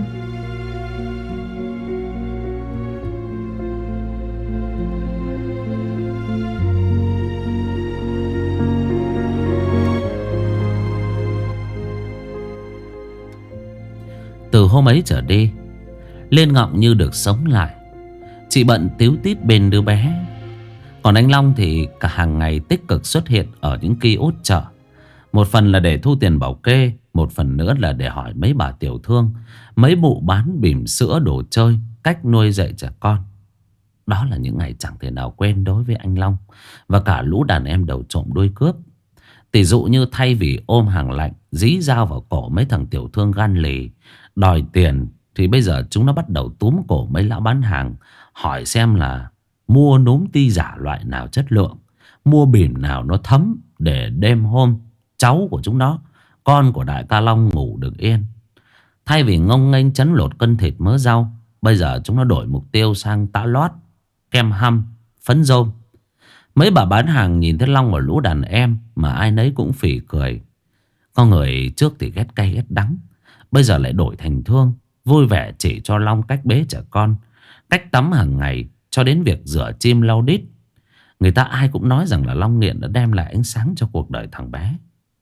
Từ hôm ấy trở đi, Liên Ngọng như được sống lại. Chị bận tíu tít bên đứa bé, còn anh Long thì cả hàng ngày tích cực xuất hiện ở những kiosk chợ. Một phần là để thu tiền bảo kê, một phần nữa là để hỏi mấy bà tiểu thương, mấy bụ bán bỉm sữa đồ chơi, cách nuôi dạy trẻ con. Đó là những ngày chẳng thể nào quên đối với anh Long và cả lũ đàn em đầu trộm đuôi cướp. Tỷ dụ như thay vì ôm hàng lạnh dí dao vào cổ mấy thằng tiểu thương gan lì đòi tiền, thì bây giờ chúng nó bắt đầu túm cổ mấy lão bán hàng, hỏi xem là mua núm ti giả loại nào chất lượng, mua bỉm nào nó thấm, để đêm hôm cháu của chúng nó, con của đại ca Long ngủ được yên. Thay vì ngông nghênh chấn lột cân thịt mớ rau, bây giờ chúng nó đổi mục tiêu sang tã lót, kem hăm, phấn rôm. Mấy bà bán hàng nhìn thấy Long và lũ đàn em mà ai nấy cũng phì cười. Có người trước thì ghét cay ghét đắng, bây giờ lại đổi thành thương, vui vẻ chỉ cho Long cách bế trẻ con, cách tắm hàng ngày, cho đến việc rửa chim lau đít. Người ta ai cũng nói rằng là Long nghiện đã đem lại ánh sáng cho cuộc đời thằng bé.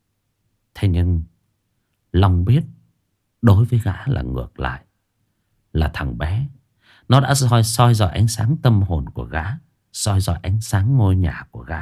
Thế nhưng Long biết đối với gã là ngược lại. Là thằng bé, nó đã soi dọi ánh sáng tâm hồn của gã, soi dọi ánh sáng ngôi nhà của gã.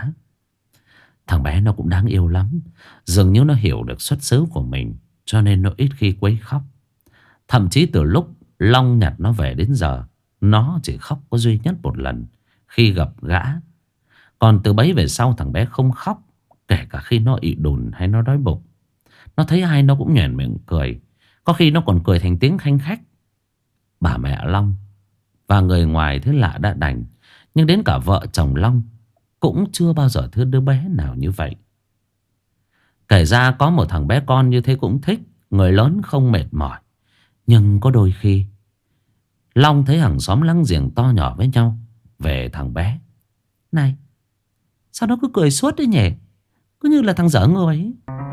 Thằng bé nó cũng đáng yêu lắm. Dường như nó hiểu được xuất xứ của mình, cho nên nó ít khi quấy khóc. Thậm chí từ lúc Long nhặt nó về đến giờ, nó chỉ khóc có duy nhất một lần khi gặp gã. Còn từ bấy về sau thằng bé không khóc, kể cả khi nó ị đùn hay nó đói bụng. Nó thấy ai nó cũng nhoẻn miệng cười, có khi nó còn cười thành tiếng khanh khách. Bà mẹ Long và người ngoài thứ lạ đã đành, nhưng đến cả vợ chồng Long cũng chưa bao giờ thương đứa bé nào như vậy. Kể ra có một thằng bé con như thế cũng thích, người lớn không mệt mỏi. Nhưng có đôi khi Long thấy hàng xóm láng giềng to nhỏ với nhau về thằng bé. Này, sao nó cứ cười suốt đấy nhỉ? Cứ như là thằng dở người ấy.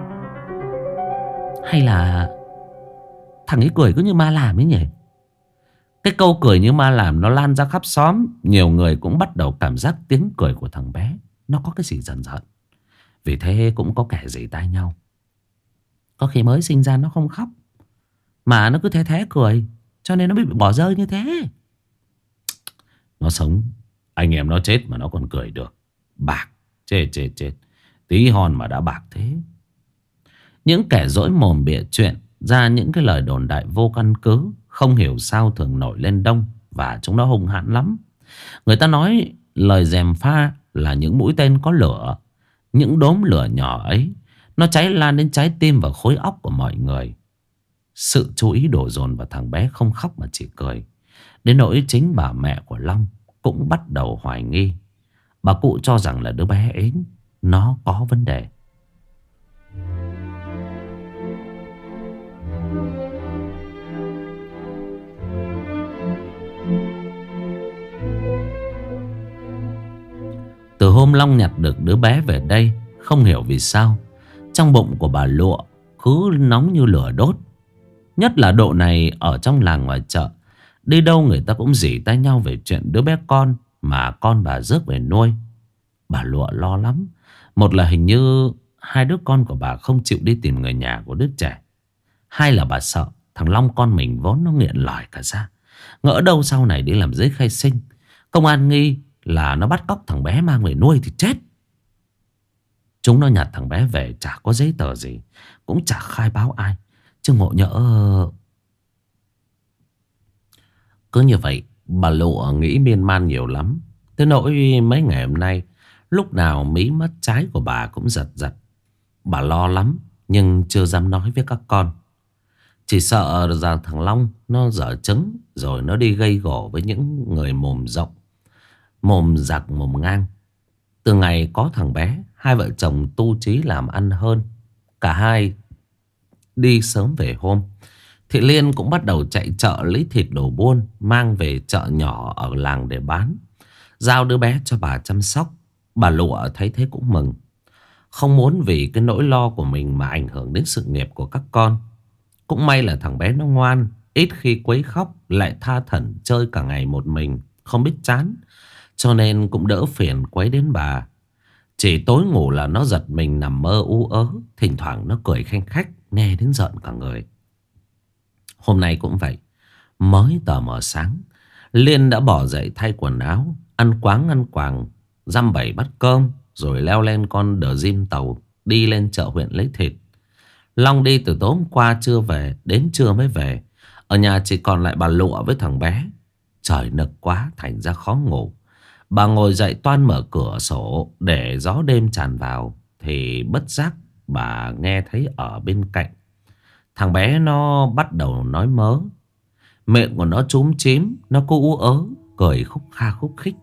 Hay là thằng ấy cười cứ như ma làm ấy nhỉ? Cái câu cười như ma làm nó lan ra khắp xóm. Nhiều người cũng bắt đầu cảm giác tiếng cười của thằng bé nó có cái gì dần dần. Vì thế cũng có kẻ rỉ tai nhau. Có khi mới sinh ra nó không khóc, mà nó cứ thế thế cười, cho nên nó bị bỏ rơi như thế. Nó sống, anh em nó chết mà nó còn cười được. Bạc, chết. Tí hon mà đã bạc thế. Những kẻ dỗi mồm bịa chuyện ra những cái lời đồn đại vô căn cứ, không hiểu sao thường nổi lên đông, và chúng nó hung hãn lắm. Người ta nói lời gièm pha là những mũi tên có lửa. Những đốm lửa nhỏ ấy nó cháy lan đến trái tim và khối óc của mọi người. Sự chú ý đổ dồn vào thằng bé không khóc mà chỉ cười, đến nỗi chính bà mẹ của Long cũng bắt đầu hoài nghi. Bà cụ cho rằng là đứa bé ấy nó có vấn đề. Từ hôm Long nhặt được đứa bé về đây, không hiểu vì sao trong bụng của bà Lụa cứ nóng như lửa đốt. Nhất là độ này ở trong làng ngoài chợ, đi đâu người ta cũng rỉ tai nhau về chuyện đứa bé con mà con bà rước về nuôi. Bà Lụa lo lắm. Một là hình như hai đứa con của bà không chịu đi tìm người nhà của đứa trẻ. Hai là bà sợ thằng Long con mình vốn nó nghiện lỏi cả ra, ngỡ đâu sau này đi làm giấy khai sinh, công an nghi là nó bắt cóc thằng bé mang về nuôi thì chết. Chúng nó nhặt thằng bé về chả có giấy tờ gì, cũng chả khai báo ai. Chứ ngộ nhỡ... Cứ như vậy bà Lụa nghĩ miên man nhiều lắm. Tới nỗi mấy ngày hôm nay lúc nào mí mắt trái của bà cũng giật giật. Bà lo lắm nhưng chưa dám nói với các con. Chỉ sợ rằng thằng Long nó dở trứng rồi nó đi gây gổ với những người mồm rộng, mồm giặc mồm ngang. Từ ngày có thằng bé, hai vợ chồng tu chí làm ăn hơn. Cả hai đi sớm về hôm. Thị Liên cũng bắt đầu chạy chợ lấy thịt đồ buôn, mang về chợ nhỏ ở làng để bán, giao đứa bé cho bà chăm sóc. Bà Lụa thấy thế cũng mừng, không muốn vì cái nỗi lo của mình mà ảnh hưởng đến sự nghiệp của các con. Cũng may là thằng bé nó ngoan, ít khi quấy khóc, lại tha thẩn chơi cả ngày một mình, không biết chán, cho nên cũng đỡ phiền quấy đến bà. Chỉ tối ngủ là nó giật mình nằm mơ u ớ, thỉnh thoảng nó cười khanh khách, nghe đến giận cả người. Hôm nay cũng vậy. Mới tờ mờ sáng, Liên đã bỏ dậy thay quần áo, ăn quáng quàng, dăm bảy bát cơm, rồi leo lên con đờ diêm tàu đi lên chợ huyện lấy thịt. Long đi từ tối hôm qua chưa về, đến trưa mới về. Ở nhà chỉ còn lại bà Lụa với thằng bé. Trời nực quá thành ra khó ngủ. Bà ngồi dậy toan mở cửa sổ để gió đêm tràn vào, thì bất giác bà nghe thấy ở bên cạnh thằng bé nó bắt đầu nói mớ. Miệng của nó chúm chím, nó cứ ú ớ, cười khúc kha khúc khích.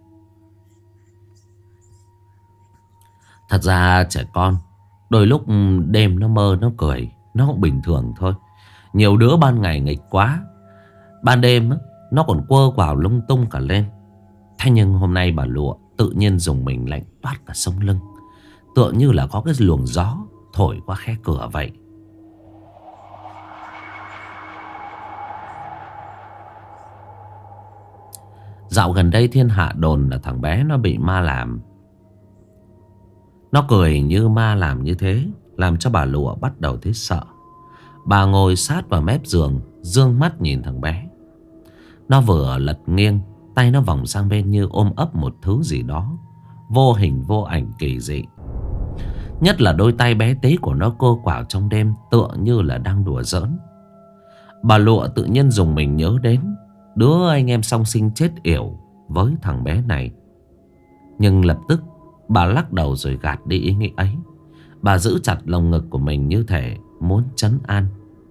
Thật ra trẻ con đôi lúc đêm nó mơ nó cười, nó cũng bình thường thôi. Nhiều đứa ban ngày nghịch quá, ban đêm nó còn quơ quào lung tung cả lên. Thế nhưng hôm nay bà Lụa tự nhiên dùng mình lạnh toát cả sống lưng, tựa như là có cái luồng gió thổi qua khe cửa vậy. Dạo gần đây thiên hạ đồn là thằng bé nó bị ma làm. Nó cười như ma làm như thế, làm cho bà Lụa bắt đầu thấy sợ. Bà ngồi sát vào mép giường, dương mắt nhìn thằng bé. Nó vừa lật nghiêng, tay nó vòng sang bên như ôm ấp một thứ gì đó vô hình vô ảnh kỳ dị. Nhất là đôi tay bé tí của nó cô quảo trong đêm, tựa như là đang đùa giỡn. Bà Lụa tự nhiên dùng mình nhớ đến đứa anh em song sinh chết yểu với thằng bé này. Nhưng lập tức bà lắc đầu rồi gạt đi ý nghĩ ấy. Bà giữ chặt lồng ngực của mình như thể muốn trấn an.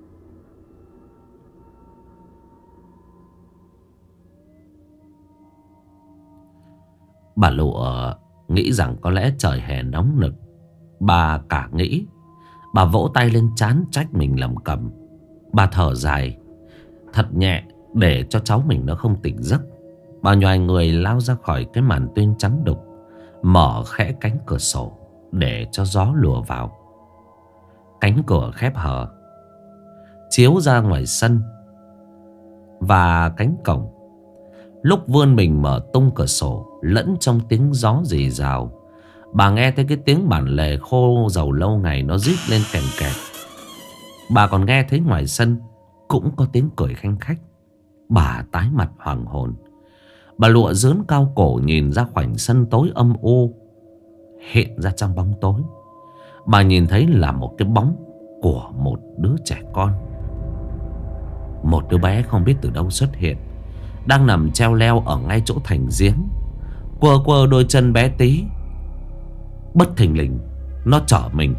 Bà Lụa nghĩ rằng có lẽ trời hè nóng nực. Bà cả nghĩ. Bà vỗ tay lên trán trách mình lầm cầm. Bà thở dài thật nhẹ để cho cháu mình nó không tỉnh giấc. Bà nhoài người lao ra khỏi cái màn tuyên trắng đục, mở khẽ cánh cửa sổ để cho gió lùa vào. Cánh cửa khép hờ chiếu ra ngoài sân và cánh cổng. Lúc vươn mình mở tung cửa sổ, lẫn trong tiếng gió rì rào, bà nghe thấy cái tiếng bản lề khô dầu lâu ngày nó rít lên kèn kẹt. Bà còn nghe thấy ngoài sân cũng có tiếng cười khanh khách. Bà tái mặt hoàng hồn. Bà Lụa dướn cao cổ nhìn ra khoảnh sân tối âm u. Hiện ra trong bóng tối, bà nhìn thấy là một cái bóng của một đứa trẻ con. Một đứa bé không biết từ đâu xuất hiện, đang nằm treo leo ở ngay chỗ thành giếng, quơ quơ đôi chân bé tí. Bất thình lình nó trở mình.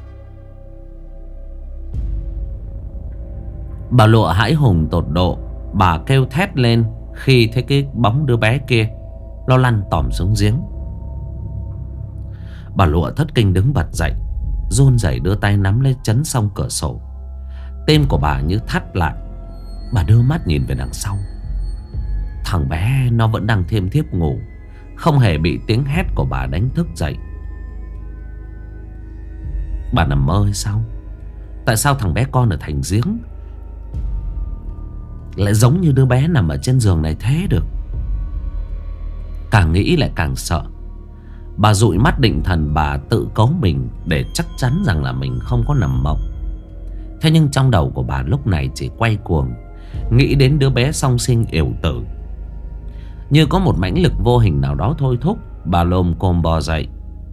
Bà Lụa hãi hùng tột độ. Bà kêu thét lên khi thấy cái bóng đứa bé kia nó lăn tòm xuống giếng. Bà Lụa thất kinh đứng bật dậy, run rẩy đưa tay nắm lấy chắn song cửa sổ. Tim của bà như thắt lại. Bà đưa mắt nhìn về đằng sau. Thằng bé nó vẫn đang thiêm thiếp ngủ, không hề bị tiếng hét của bà đánh thức dậy. Bà nằm mơ hay sao? Tại sao thằng bé con ở thành giếng lại giống như đứa bé nằm ở trên giường này thế được? Càng nghĩ lại càng sợ. Bà dụi mắt định thần, bà tự cấu mình để chắc chắn rằng là mình không có nằm mộng. Thế nhưng trong đầu của bà lúc này chỉ quay cuồng nghĩ đến đứa bé song sinh yểu tử. Như có một mãnh lực vô hình nào đó thôi thúc, bà lồm cồm bò dậy.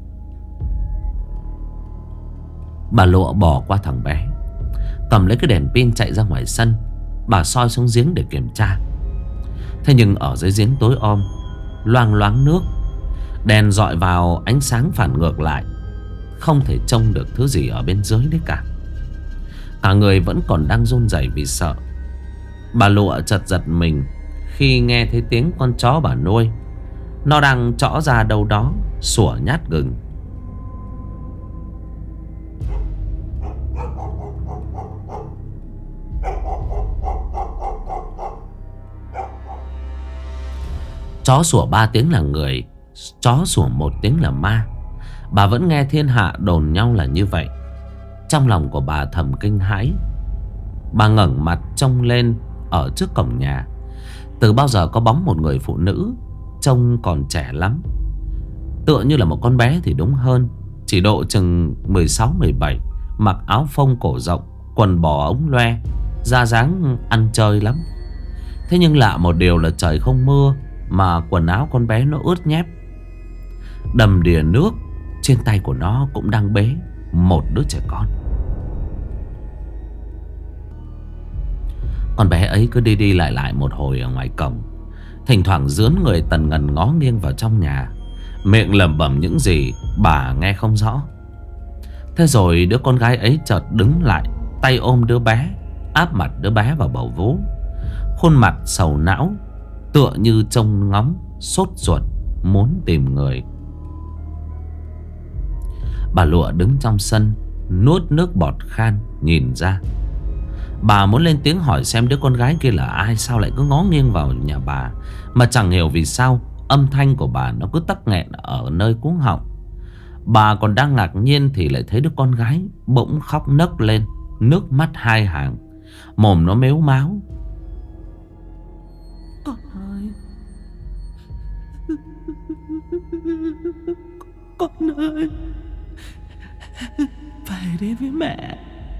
Bà Lụa bò qua thằng bé, cầm lấy cái đèn pin chạy ra ngoài sân. Bà soi xuống giếng để kiểm tra. Thế nhưng ở dưới giếng tối om, loang loáng nước. Đèn dọi vào ánh sáng phản ngược lại, không thể trông được thứ gì ở bên dưới đấy cả. Cả người vẫn còn đang run rẩy vì sợ. Bà Lụa chợt giật mình khi nghe thấy tiếng con chó bà nuôi. Nó đang trõ ra đâu đó, sủa nhát gừng. Chó sủa 3 tiếng là người, chó sủa 1 tiếng là ma. Bà vẫn nghe thiên hạ đồn nhau là như vậy. Trong lòng của bà thầm kinh hãi. Bà ngẩng mặt trông lên ở trước cổng nhà. Từ bao giờ có bóng một người phụ nữ, trông còn trẻ lắm, tựa như là một con bé thì đúng hơn. Chỉ độ chừng 16-17, mặc áo phông cổ rộng, quần bò ống loe, da dáng ăn chơi lắm. Thế nhưng lạ một điều là trời không mưa, mà quần áo con bé nó ướt nhép. Đầm đìa nước trên tay của nó cũng đang bế một đứa trẻ con. Con bé ấy cứ đi đi lại lại một hồi ở ngoài cổng, thỉnh thoảng dướn người tần ngần ngó nghiêng vào trong nhà, miệng lẩm bẩm những gì bà nghe không rõ. Thế rồi đứa con gái ấy chợt đứng lại, tay ôm đứa bé, áp mặt đứa bé vào bầu vú, khuôn mặt sầu não, tựa như trông ngóng, sốt ruột, muốn tìm người. Bà Lụa đứng trong sân, nuốt nước bọt khan nhìn ra. Bà muốn lên tiếng hỏi xem đứa con gái kia là ai, sao lại cứ ngó nghiêng vào nhà bà. Mà chẳng hiểu vì sao âm thanh của bà nó cứ tắc nghẹn ở nơi cuống họng. Bà còn đang ngạc nhiên thì lại thấy đứa con gái bỗng khóc nấc lên, nước mắt hai hàng, mồm nó mếu máo. Con ơi, con ơi, về đi với mẹ.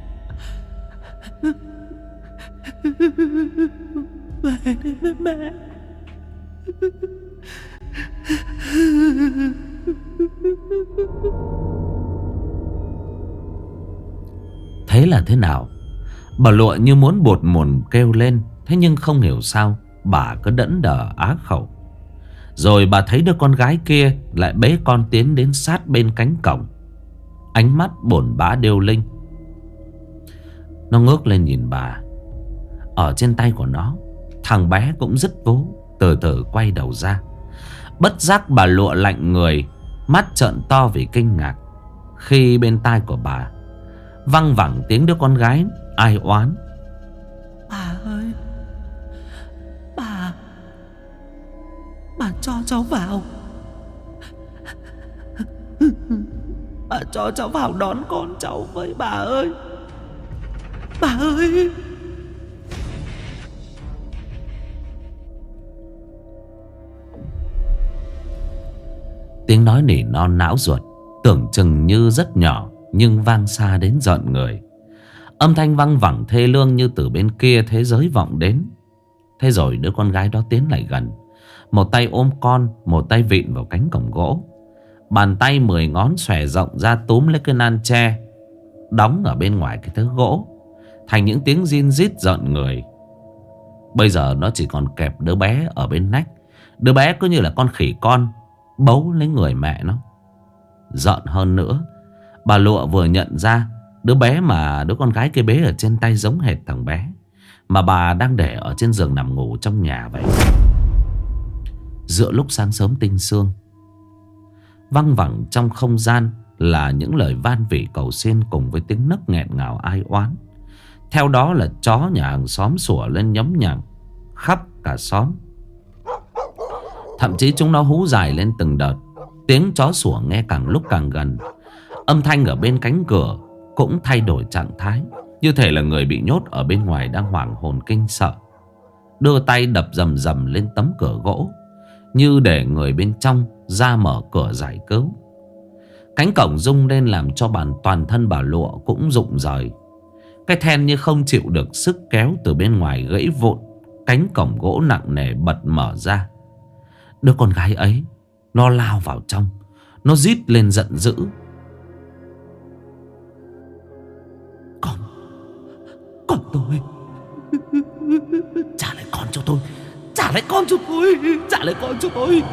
Về đi với mẹ. Thế là thế nào? Bà Lụa như muốn buột mồm kêu lên. Thế nhưng không hiểu sao bà cứ đẫn đờ á khẩu. Rồi bà thấy đứa con gái kia lại bế con tiến đến sát bên cánh cổng, ánh mắt bồn bã điêu linh. Nó ngước lên nhìn bà. Ở trên tay của nó, thằng bé cũng dứt vú, từ từ quay đầu ra. Bất giác bà Lụa lạnh người, mắt trợn to vì kinh ngạc, khi bên tai của bà văng vẳng tiếng đứa con gái ai oán. Bà ơi, bà cho cháu vào. Bà cho cháu vào đón con cháu với bà ơi. Bà ơi. Tiếng nói nỉ non não ruột, tưởng chừng như rất nhỏ nhưng vang xa đến rợn người. Âm thanh văng vẳng thê lương như từ bên kia thế giới vọng đến. Thế rồi đứa con gái đó tiến lại gần, một tay ôm con, một tay vịn vào cánh cổng gỗ. Bàn tay 10 ngón xòe rộng ra túm lấy cái nan tre đóng ở bên ngoài cái thớ gỗ, thành những tiếng rin rít rợn người. Bây giờ nó chỉ còn kẹp đứa bé ở bên nách. Đứa bé cứ như là con khỉ con bấu lấy người mẹ nó. Rợn hơn nữa, bà Lụa vừa nhận ra đứa bé mà đứa con gái kia bế ở trên tay giống hệt thằng bé mà bà đang để ở trên giường nằm ngủ trong nhà vậy. Giữa lúc sáng sớm tinh sương, văng vẳng trong không gian là những lời van vỉ cầu xin cùng với tiếng nấc nghẹn ngào ai oán. Theo đó là chó nhà hàng xóm sủa lên nhấm nhằng khắp cả xóm. Thậm chí chúng nó hú dài lên từng đợt. Tiếng chó sủa nghe càng lúc càng gần. Âm thanh ở bên cánh cửa cũng thay đổi trạng thái, như thể là người bị nhốt ở bên ngoài đang hoảng hồn kinh sợ, đưa tay đập rầm rầm lên tấm cửa gỗ, như để người bên trong ra mở cửa giải cứu. Cánh cổng rung lên làm cho toàn thân bà Lụa cũng rụng rời. Cái then như không chịu được sức kéo từ bên ngoài gãy vụn. Cánh cổng gỗ nặng nề bật mở ra. Đứa con gái ấy nó lao vào trong, nó rít lên giận dữ. Con tôi, trả lại con cho tôi, trả lại con cho tôi, trả lại con cho tôi.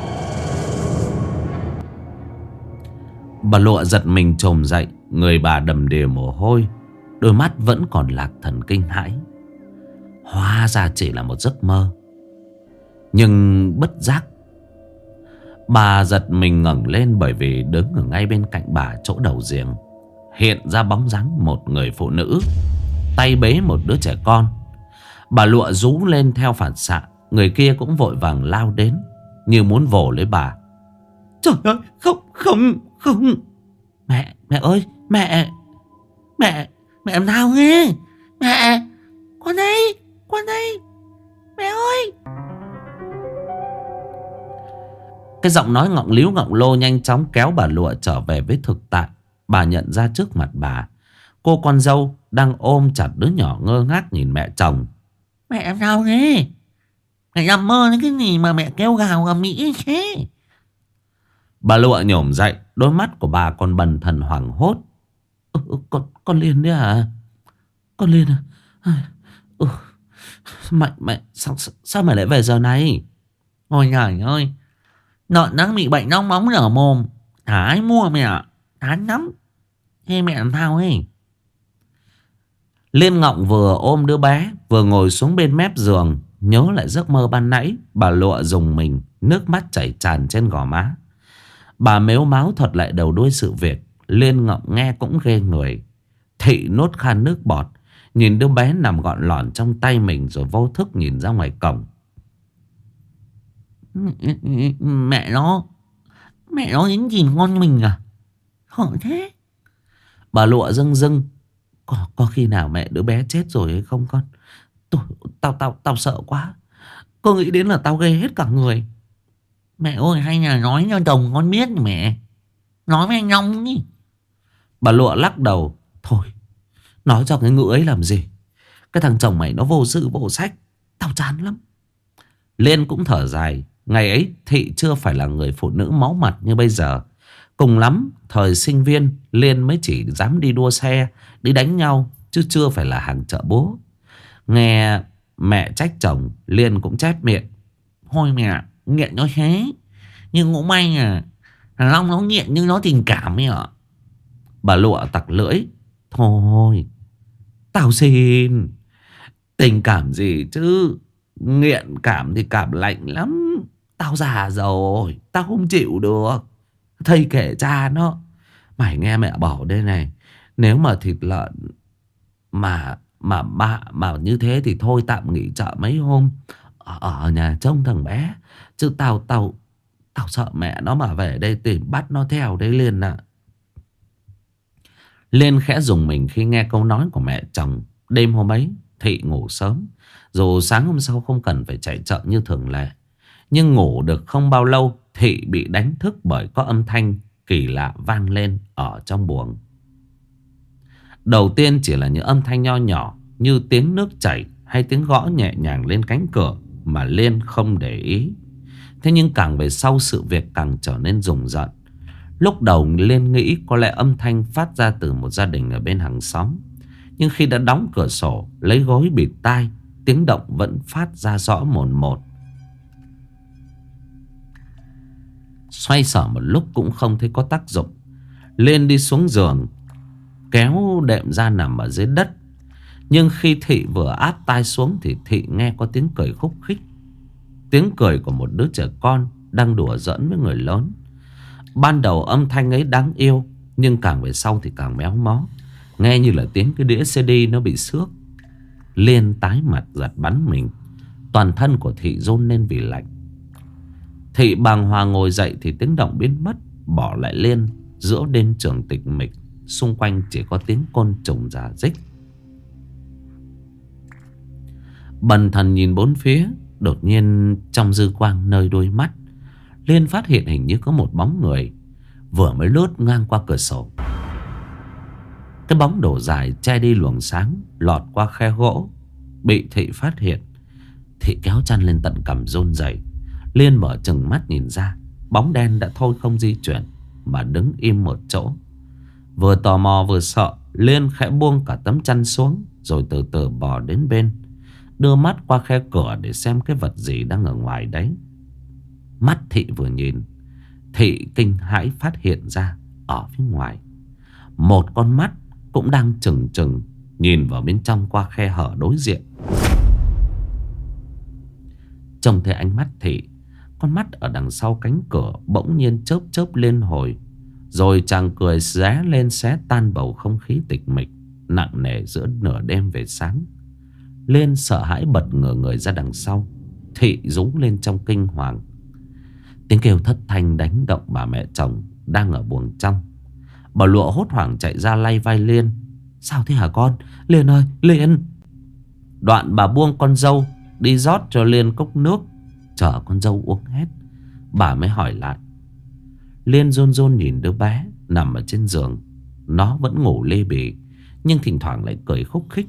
Bà Lụa giật mình chồm dậy, người bà đầm đìa mồ hôi, đôi mắt vẫn còn lạc thần kinh hãi. Hóa ra chỉ là một giấc mơ. Nhưng bất giác bà giật mình ngẩng lên, bởi vì đứng ở ngay bên cạnh bà, chỗ đầu giường, hiện ra bóng dáng một người phụ nữ, tay bế một đứa trẻ con. Bà Lụa rú lên theo phản xạ. Người kia cũng vội vàng lao đến, như muốn vồ lấy bà. Trời ơi, không. Mẹ ơi, mẹ làm sao nghe? Mẹ, con đây, mẹ ơi. Cái giọng nói ngọng líu ngọng lô nhanh chóng kéo bà Lụa trở về với thực tại. Bà nhận ra trước mặt bà, cô con dâu đang ôm chặt đứa nhỏ ngơ ngác nhìn mẹ chồng. Mẹ làm sao thế? Mẹ nằm mơ đến cái gì mà mẹ kêu gào ầm ĩ thế? Bà Lụa nhổm dậy, đôi mắt của bà còn bần thần hoảng hốt. Con Liên đấy à? Con Liên à? Mẹ sao mày lại về giờ này? Ôi trời ơi, lợn đang bị bệnh đau móng ở mồm, thả ai mua mẹ ạ? Thán lắm. Thế mẹ làm sao ấy? Liên Ngọng vừa ôm đứa bé, vừa ngồi xuống bên mép giường, nhớ lại giấc mơ ban nãy. Bà Lụa rùng mình, nước mắt chảy tràn trên gò má. Bà mếu máo thuật lại đầu đuôi sự việc. Liên Ngọng nghe cũng ghê người. Thị nuốt khan nước bọt, nhìn đứa bé nằm gọn lỏn trong tay mình, rồi vô thức nhìn ra ngoài cổng. Mẹ nó đến nhìn con mình à? Khổ thế. Bà Lụa rưng rưng. Có khi nào mẹ đứa bé chết rồi hay không con? Tao sợ quá. Cô nghĩ đến là tao ghê hết cả người. Mẹ ơi, hay là nói cho chồng con biết mẹ. Nói với anh Long đi. Bà Lụa lắc đầu. Thôi, nói cho cái ngữ ấy làm gì? Cái thằng chồng mày nó vô sự vô sách, tao chán lắm. Liên cũng thở dài. Ngày ấy Thị chưa phải là người phụ nữ máu mặt như bây giờ. Cùng lắm thời sinh viên, Liên mới chỉ dám đi đua xe, đi đánh nhau, chứ chưa phải là hàng chợ bố. Nghe mẹ trách chồng, Liên cũng chép miệng. Thôi mẹ, nghiện nó thế, nhưng cũng may à, thằng Long nó nghiện nhưng nó tình cảm ấy ạ. Bà Lụa tặc lưỡi. Thôi, tao xin. Tình cảm gì chứ? Nghiện cảm thì cảm lạnh lắm. Tao già rồi, tao không chịu được. Thầy kể cha nó. Mày nghe mẹ bảo đây này, nếu mà thịt lợn mà như thế thì thôi tạm nghỉ chợ mấy hôm, ở nhà trông thằng bé. Chứ tao sợ mẹ nó mà về đây tìm bắt nó theo đấy Liên ạ. Liên khẽ rùng mình khi nghe câu nói của mẹ chồng. Đêm hôm ấy Thị ngủ sớm, dù sáng hôm sau không cần phải chạy chợ như thường lệ. Nhưng ngủ được không bao lâu, Thị bị đánh thức bởi có âm thanh kỳ lạ vang lên ở trong buồng. Đầu tiên chỉ là những âm thanh nho nhỏ như tiếng nước chảy hay tiếng gõ nhẹ nhàng lên cánh cửa mà Liên không để ý. Thế nhưng càng về sau sự việc càng trở nên rùng rợn. Lúc đầu Liên nghĩ có lẽ âm thanh phát ra từ một gia đình ở bên hàng xóm. Nhưng khi đã đóng cửa sổ, lấy gối bịt tai, tiếng động vẫn phát ra rõ mồn một. Xoay sở một lúc cũng không thấy có tác dụng. Liên đi xuống giường, kéo đệm ra nằm ở dưới đất. Nhưng khi Thị vừa áp tai xuống thì Thị nghe có tiếng cười khúc khích. Tiếng cười của một đứa trẻ con đang đùa giỡn với người lớn. Ban đầu âm thanh ấy đáng yêu, nhưng càng về sau thì càng méo mó, nghe như là tiếng cái đĩa CD nó bị xước. Liên tái mặt giật bắn mình. Toàn thân của Thị run lên vì lạnh. Thị bàng hoàng ngồi dậy thì tiếng động biến mất, bỏ lại Liên giữa đêm trường tịch mịch. Xung quanh chỉ có tiếng côn trùng rả rích. Bần thần nhìn bốn phía. Đột nhiên trong dư quang nơi đôi mắt, Liên phát hiện hình như có một bóng người vừa mới lướt ngang qua cửa sổ. Cái bóng đổ dài che đi luồng sáng, lọt qua khe gỗ. Bị Thị phát hiện, Thị kéo chăn lên tận cằm run rẩy. Liên mở chừng mắt nhìn ra, bóng đen đã thôi không di chuyển mà đứng im một chỗ. Vừa tò mò vừa sợ, Liên khẽ buông cả tấm chăn xuống, rồi từ từ bò đến bên, đưa mắt qua khe cửa để xem cái vật gì đang ở ngoài đấy. Mắt Thị vừa nhìn, Thị kinh hãi phát hiện ra ở phía ngoài một con mắt cũng đang trừng trừng nhìn vào bên trong qua khe hở đối diện. Trông thấy ánh mắt Thị, con mắt ở đằng sau cánh cửa bỗng nhiên chớp chớp lên hồi, rồi chàng cười ré lên xé tan bầu không khí tịch mịch nặng nề giữa nửa đêm về sáng. Liên sợ hãi bật ngửa người ra đằng sau. Thị rú lên trong kinh hoàng. Tiếng kêu thất thanh đánh động bà mẹ chồng đang ở buồng trong. Bà Lụa hốt hoảng chạy ra lay vai Liên. Sao thế hả con? Liên ơi, Liên! Đoạn bà buông con dâu đi rót cho Liên cốc nước, chờ con dâu uống hết. Bà mới hỏi lại. Liên run run nhìn đứa bé nằm ở trên giường. Nó vẫn ngủ lê bì, nhưng thỉnh thoảng lại cười khúc khích.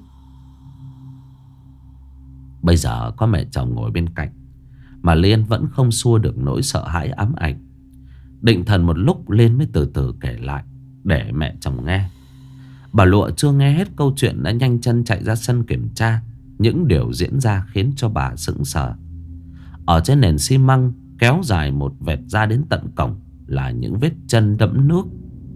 Bây giờ có mẹ chồng ngồi bên cạnh mà Liên vẫn không xua được nỗi sợ hãi ám ảnh. Định thần một lúc, Liên mới từ từ kể lại để mẹ chồng nghe. Bà Lụa chưa nghe hết câu chuyện đã nhanh chân chạy ra sân kiểm tra. Những điều diễn ra khiến cho bà sững sờ. Ở trên nền xi măng kéo dài một vệt ra đến tận cổng là những vết chân đẫm nước.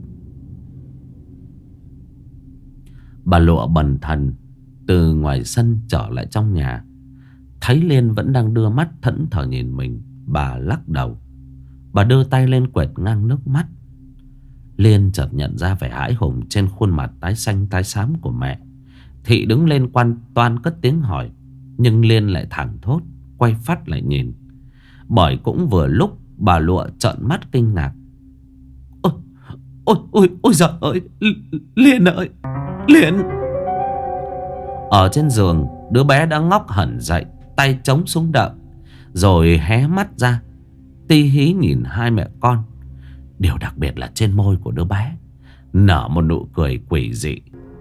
Bà Lụa bần thần từ ngoài sân trở lại trong nhà, thấy Liên vẫn đang đưa mắt thẫn thờ nhìn mình. Bà lắc đầu. Bà đưa tay lên quệt ngang nước mắt. Liên chợt nhận ra vẻ hãi hùng trên khuôn mặt tái xanh tái xám của mẹ. Thị đứng lên quan toan cất tiếng hỏi, nhưng Liên lại thẳng thốt quay phát lại nhìn. Bởi cũng vừa lúc bà Lụa trợn mắt kinh ngạc. Ôi, ôi giời ơi, Liên ơi, Liên! Ở trên giường, đứa bé đã ngóc hẳn dậy, tay chống xuống đệm, rồi hé mắt ra tí hí nhìn hai mẹ con. Điều đặc biệt là trên môi của đứa bé nở một nụ cười quỷ dị.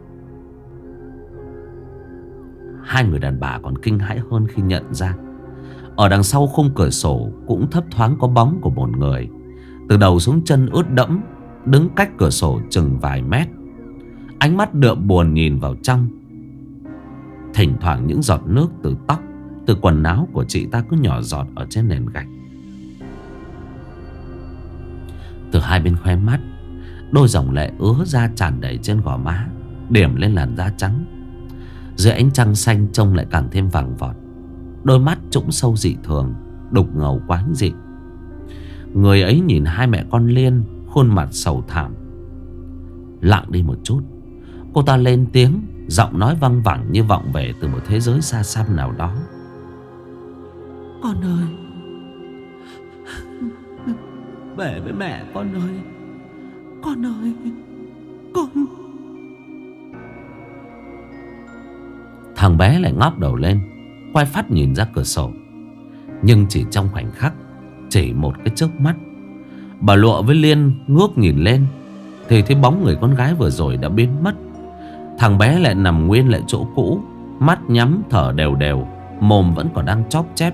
Hai người đàn bà còn kinh hãi hơn khi nhận ra ở đằng sau khung cửa sổ cũng thấp thoáng có bóng của một người, từ đầu xuống chân ướt đẫm, đứng cách cửa sổ chừng vài mét. Ánh mắt đượm buồn nhìn vào trong. Thỉnh thoảng những giọt nước từ tóc, từ quần áo của chị ta cứ nhỏ giọt ở trên nền gạch. Từ hai bên khóe mắt, đôi dòng lệ ứa ra tràn đầy trên gò má, điểm lên làn da trắng. Dưới ánh trăng xanh trông lại càng thêm vàng vọt. Đôi mắt trũng sâu dị thường, đục ngầu quái dị. Người ấy nhìn hai mẹ con Liên, khuôn mặt sầu thảm. Lặng đi một chút, cô ta lên tiếng, giọng nói văng vẳng như vọng về từ một thế giới xa xăm nào đó. Con ơi, về với mẹ con ơi. Con ơi, con. Thằng bé lại ngóc đầu lên, quay phát nhìn ra cửa sổ. Nhưng chỉ trong khoảnh khắc, chỉ một cái chớp mắt, bà Lụa với Liên ngước nhìn lên thì thấy bóng người con gái vừa rồi đã biến mất. Thằng bé lại nằm nguyên lại chỗ cũ, mắt nhắm thở đều đều, mồm vẫn còn đang chóp chép.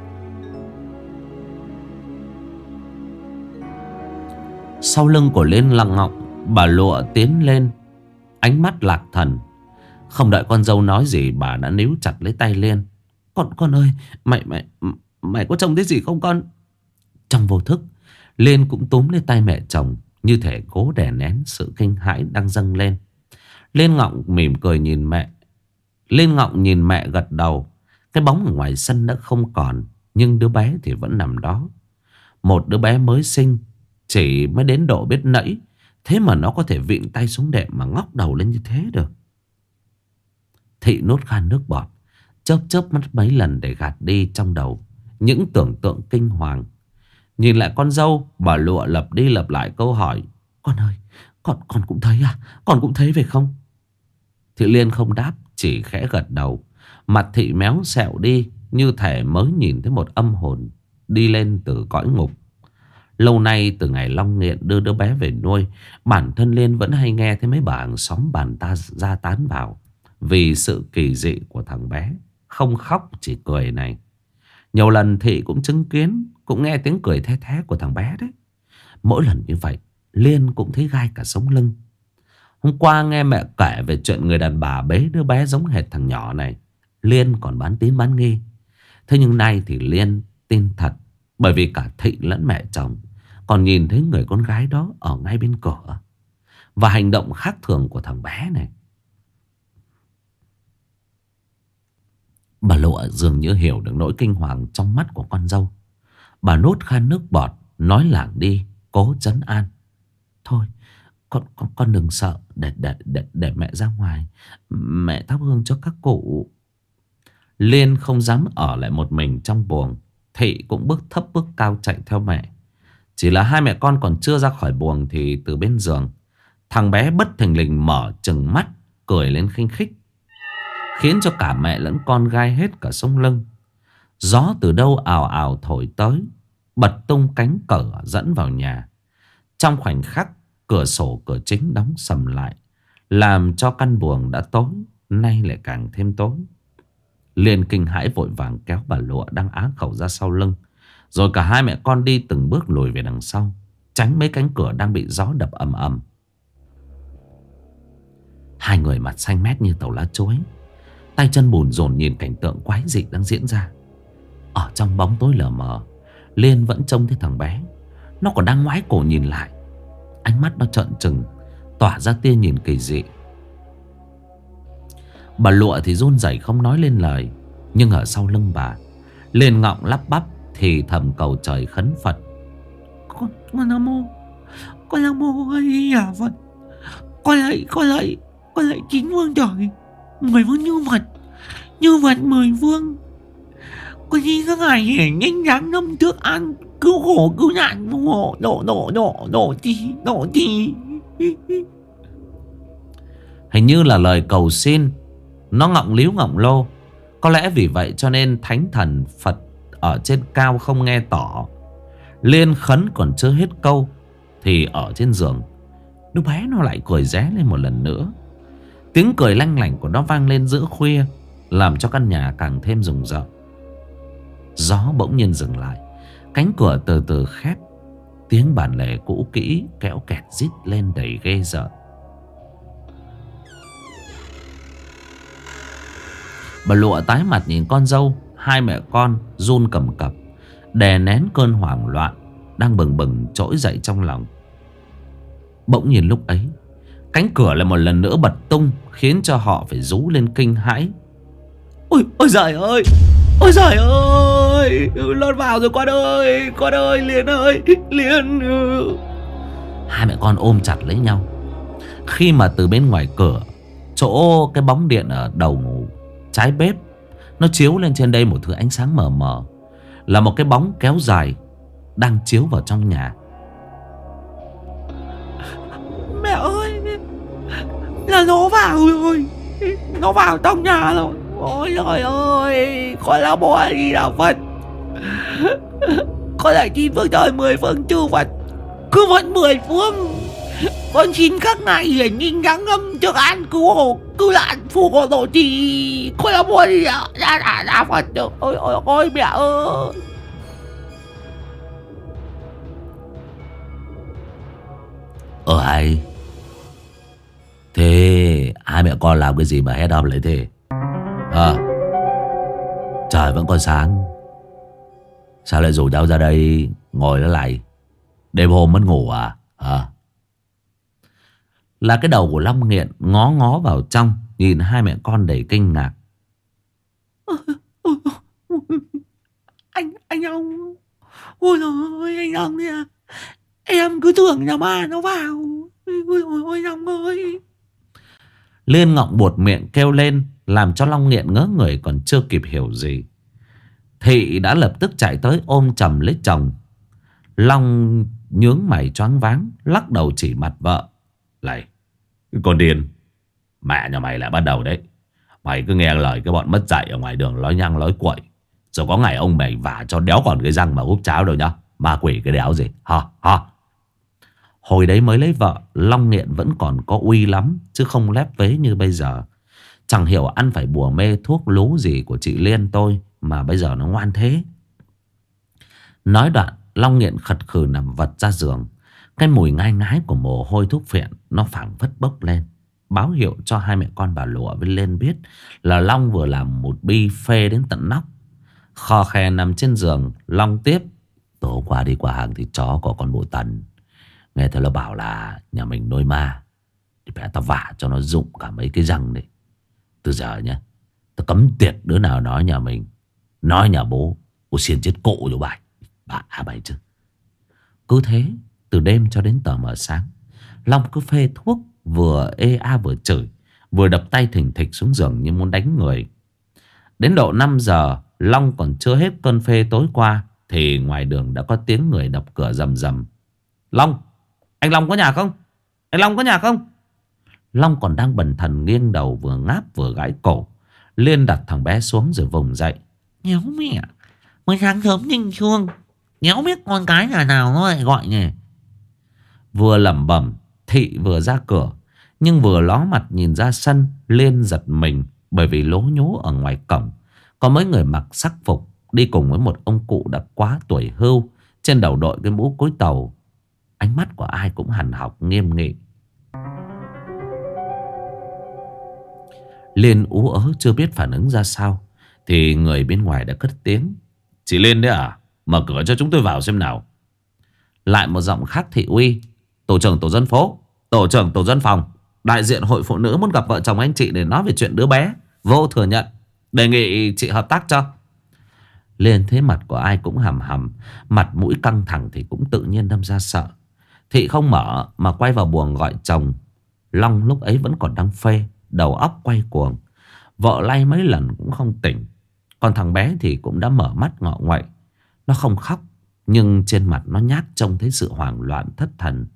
Sau lưng của Liên lặng ngọng, bà Lụa tiến lên, ánh mắt lạc thần. Không đợi con dâu nói gì, bà đã níu chặt lấy tay Liên. Con ơi, mày có trông thấy gì không con? Trong vô thức, Liên cũng túm lấy tay mẹ chồng, như thể cố đè nén sự kinh hãi đang dâng lên. Liên Ngọng mỉm cười nhìn mẹ. Liên Ngọng nhìn mẹ gật đầu. Cái bóng ở ngoài sân đã không còn, nhưng đứa bé thì vẫn nằm đó. Một đứa bé mới sinh, chỉ mới đến độ biết nẫy, thế mà nó có thể vịn tay xuống đệm mà ngóc đầu lên như thế được. Thị nuốt khan nước bọt, chớp chớp mắt mấy lần để gạt đi trong đầu những tưởng tượng kinh hoàng. Nhìn lại con dâu, bà Lụa lặp đi lặp lại câu hỏi. Con ơi, con cũng thấy à? Con cũng thấy phải không? Thị Liên không đáp, chỉ khẽ gật đầu. Mặt thị méo xẹo đi, như thể mới nhìn thấy một âm hồn đi lên từ cõi ngục. Lâu nay từ ngày Long Nghiện đưa đứa bé về nuôi, bản thân Liên vẫn hay nghe thấy mấy bà hàng xóm bàn ta ra tán vào vì sự kỳ dị của thằng bé không khóc chỉ cười này. Nhiều lần thị cũng chứng kiến cũng nghe tiếng cười the thé của thằng bé đấy. Mỗi lần như vậy Liên cũng thấy gai cả sống lưng. Hôm qua nghe mẹ kể về chuyện người đàn bà bế đứa bé giống hệt thằng nhỏ này, Liên còn bán tín bán nghi. Thế nhưng nay thì Liên tin thật, bởi vì cả Thị lẫn mẹ chồng còn nhìn thấy người con gái đó ở ngay bên cửa. Và hành động khác thường của thằng bé này. Bà Lụa dường như hiểu được nỗi kinh hoàng trong mắt của con dâu. Bà nuốt khan nước bọt, nói lảng đi, cố trấn an. Thôi, con đừng sợ, để mẹ ra ngoài, mẹ thắp hương cho các cụ. Liên không dám ở lại một mình trong buồng. Thị cũng bước thấp bước cao chạy theo mẹ. Chỉ là hai mẹ con còn chưa ra khỏi buồng thì từ bên giường, thằng bé bất thình lình mở trừng mắt, cười lên khinh khích, khiến cho cả mẹ lẫn con gai hết cả sống lưng. Gió từ đâu ào ào thổi tới, bật tung cánh cửa dẫn vào nhà. Trong khoảnh khắc, cửa sổ cửa chính đóng sầm lại, làm cho căn buồng đã tối nay lại càng thêm tối. Liên kinh hãi vội vàng kéo bà Lụa đang á khẩu ra sau lưng, rồi cả hai mẹ con đi từng bước lùi về đằng sau, tránh mấy cánh cửa đang bị gió đập ầm ầm. Hai người mặt xanh mét như tàu lá chuối, tay chân bùn rồn nhìn cảnh tượng quái dị đang diễn ra. Ở trong bóng tối lờ mờ, Liên vẫn trông thấy thằng bé. Nó còn đang ngoái cổ nhìn lại, ánh mắt nó trợn trừng, tỏa ra tia nhìn kỳ dị. Bà Lụa thì run rẩy không nói lên lời. Nhưng ở sau lưng bà, Liên ngọng lắp bắp thì thầm cầu trời khấn Phật. Con Nam Mô, con Nam Mô A Di Đà Phật. Con lạy chín phương trời, 10 phương như Phật 10 phương. Con xin các ngài hiển nhanh ráng năm trước an, cứu khổ cứu nạn, phù hộ độ chi. Hình như là lời cầu xin. Nó ngọng líu ngọng lô. Có lẽ vì vậy cho nên thánh thần Phật ở trên cao không nghe tỏ. Liên khấn còn chưa hết câu thì ở trên giường, đứa bé nó lại cười ré lên một lần nữa. Tiếng cười lanh lảnh của nó vang lên giữa khuya, làm cho căn nhà càng thêm rùng rợn. Gió bỗng nhiên dừng lại, cánh cửa từ từ khép. Tiếng bản lề cũ kỹ kéo kẹt rít lên đầy ghê rợn. Bà Lụa tái mặt nhìn con dâu. Hai mẹ con run cầm cập, đè nén cơn hoảng loạn đang bừng bừng trỗi dậy trong lòng. Bỗng nhiên lúc ấy, cánh cửa lại một lần nữa bật tung, khiến cho họ phải rú lên kinh hãi. Ôi giời ơi, ôi giời ơi, lọt vào rồi con ơi, Liên ơi, Liên. Hai mẹ con ôm chặt lấy nhau. Khi mà từ bên ngoài cửa, chỗ cái bóng điện ở đầu trái bếp, nó chiếu lên trên đây một thứ ánh sáng mờ mờ, là một cái bóng kéo dài đang chiếu vào trong nhà. Mẹ ơi, là nó vào rồi, nó vào trong nhà rồi. Ôi trời ơi, con là bố đi đạo Phật, con lại chín phương trời 10 phương chư Phật, cứ vẫn 10 phương. Con xin các ngài hiển nhiên đáng âm trước an, cứu hộ cứu nạn, phù hộ độ trì. Con là bố đi đạo Phật. Ôi mẹ ơi. Ai thế? Hai mẹ con làm cái gì mà hét âm lấy thế? Trời vẫn còn sáng, sao lại rủ nhau ra đây ngồi nó lại? Đêm hôm mất ngủ à? Là cái đầu của Long Nghiện ngó ngó vào trong, nhìn hai mẹ con đầy kinh ngạc. Anh Long, ôi trời ơi, anh Long nè, em cứ tưởng nhà ma nó vào. Ôi Long ơi. Liên ngọng buột miệng kêu lên, làm cho Long Nghiện ngớ người còn chưa kịp hiểu gì. Thị đã lập tức chạy tới ôm chầm lấy chồng. Long nhướng mày choáng váng, lắc đầu chỉ mặt vợ. Này, con điên, mẹ nhà mày lại bắt đầu đấy. Mày cứ nghe lời cái bọn mất dạy ở ngoài đường nói nhăng nói quậy, rồi có ngày ông mày vả cho đéo còn cái răng mà húp cháo đâu nhá. Ma quỷ cái đéo gì. Hồi đấy mới lấy vợ, Long Nghiện vẫn còn có uy lắm, chứ không lép vế như bây giờ. Chẳng hiểu ăn phải bùa mê thuốc lú gì của chị Liên tôi mà bây giờ nó ngoan thế. Nói đoạn Long nghiện khật khừ nằm vật ra giường. Cái mùi ngai ngái của mồ hôi thuốc phiện nó phảng phất bốc lên, báo hiệu cho hai mẹ con bà Lụa với Lên biết là Long vừa làm một bi phê đến tận nóc. Khò khè nằm trên giường, Long tiếp: tối qua đi qua hàng thịt chó của con bộ Tần, nghe thấy nó bảo là nhà mình nuôi ma, thì mẹ tao vả cho nó rụng cả mấy cái răng đấy. Từ giờ nhá, tao cấm tiệt đứa nào nói nhà mình, nói nhà bố xiên chết cổ cho bài. Bài chứ. Cứ thế từ đêm cho đến tờ mờ sáng, Long cứ phê thuốc, vừa ê a vừa chửi, vừa đập tay thình thịch xuống giường như muốn đánh người. Đến độ 5 giờ, Long còn chưa hết cơn phê tối qua, thì ngoài đường đã có tiếng người đập cửa rầm rầm. Long, anh Long có nhà không? Anh Long có nhà không? Long còn đang bần thần nghiêng đầu, vừa ngáp vừa gãi cổ. Liên đặt thằng bé xuống rồi vùng dậy. Nhéo mẹ, mới sáng sớm nhìn chuông, nhéo biết con cái nhà nào nó lại gọi nhỉ. Vừa lẩm bẩm, Thị vừa ra cửa, nhưng vừa ló mặt nhìn ra sân, Liên giật mình. Bởi vì lố nhố ở ngoài cổng có mấy người mặc sắc phục đi cùng với một ông cụ đã quá tuổi hưu, trên đầu đội cái mũ cối tàu. Ánh mắt của ai cũng hằn học nghiêm nghị. Liên ú ớ chưa biết phản ứng ra sao, thì người bên ngoài đã cất tiếng: chị Liên đấy à? Mở cửa cho chúng tôi vào xem nào. Lại một giọng khác thị uy: tổ trưởng tổ dân phố, tổ trưởng tổ dân phòng, đại diện hội phụ nữ muốn gặp vợ chồng anh chị để nói về chuyện đứa bé. Vô thừa nhận, đề nghị chị hợp tác cho. Liên thấy mặt của ai cũng hầm hầm, mặt mũi căng thẳng thì cũng tự nhiên đâm ra sợ. Thị không mở mà quay vào buồng gọi chồng. Long lúc ấy vẫn còn đang phê, đầu óc quay cuồng. Vợ lay mấy lần cũng không tỉnh. Còn thằng bé thì cũng đã mở mắt ngọ nguậy. Nó không khóc, nhưng trên mặt nó nhát trông thấy sự hoảng loạn thất thần.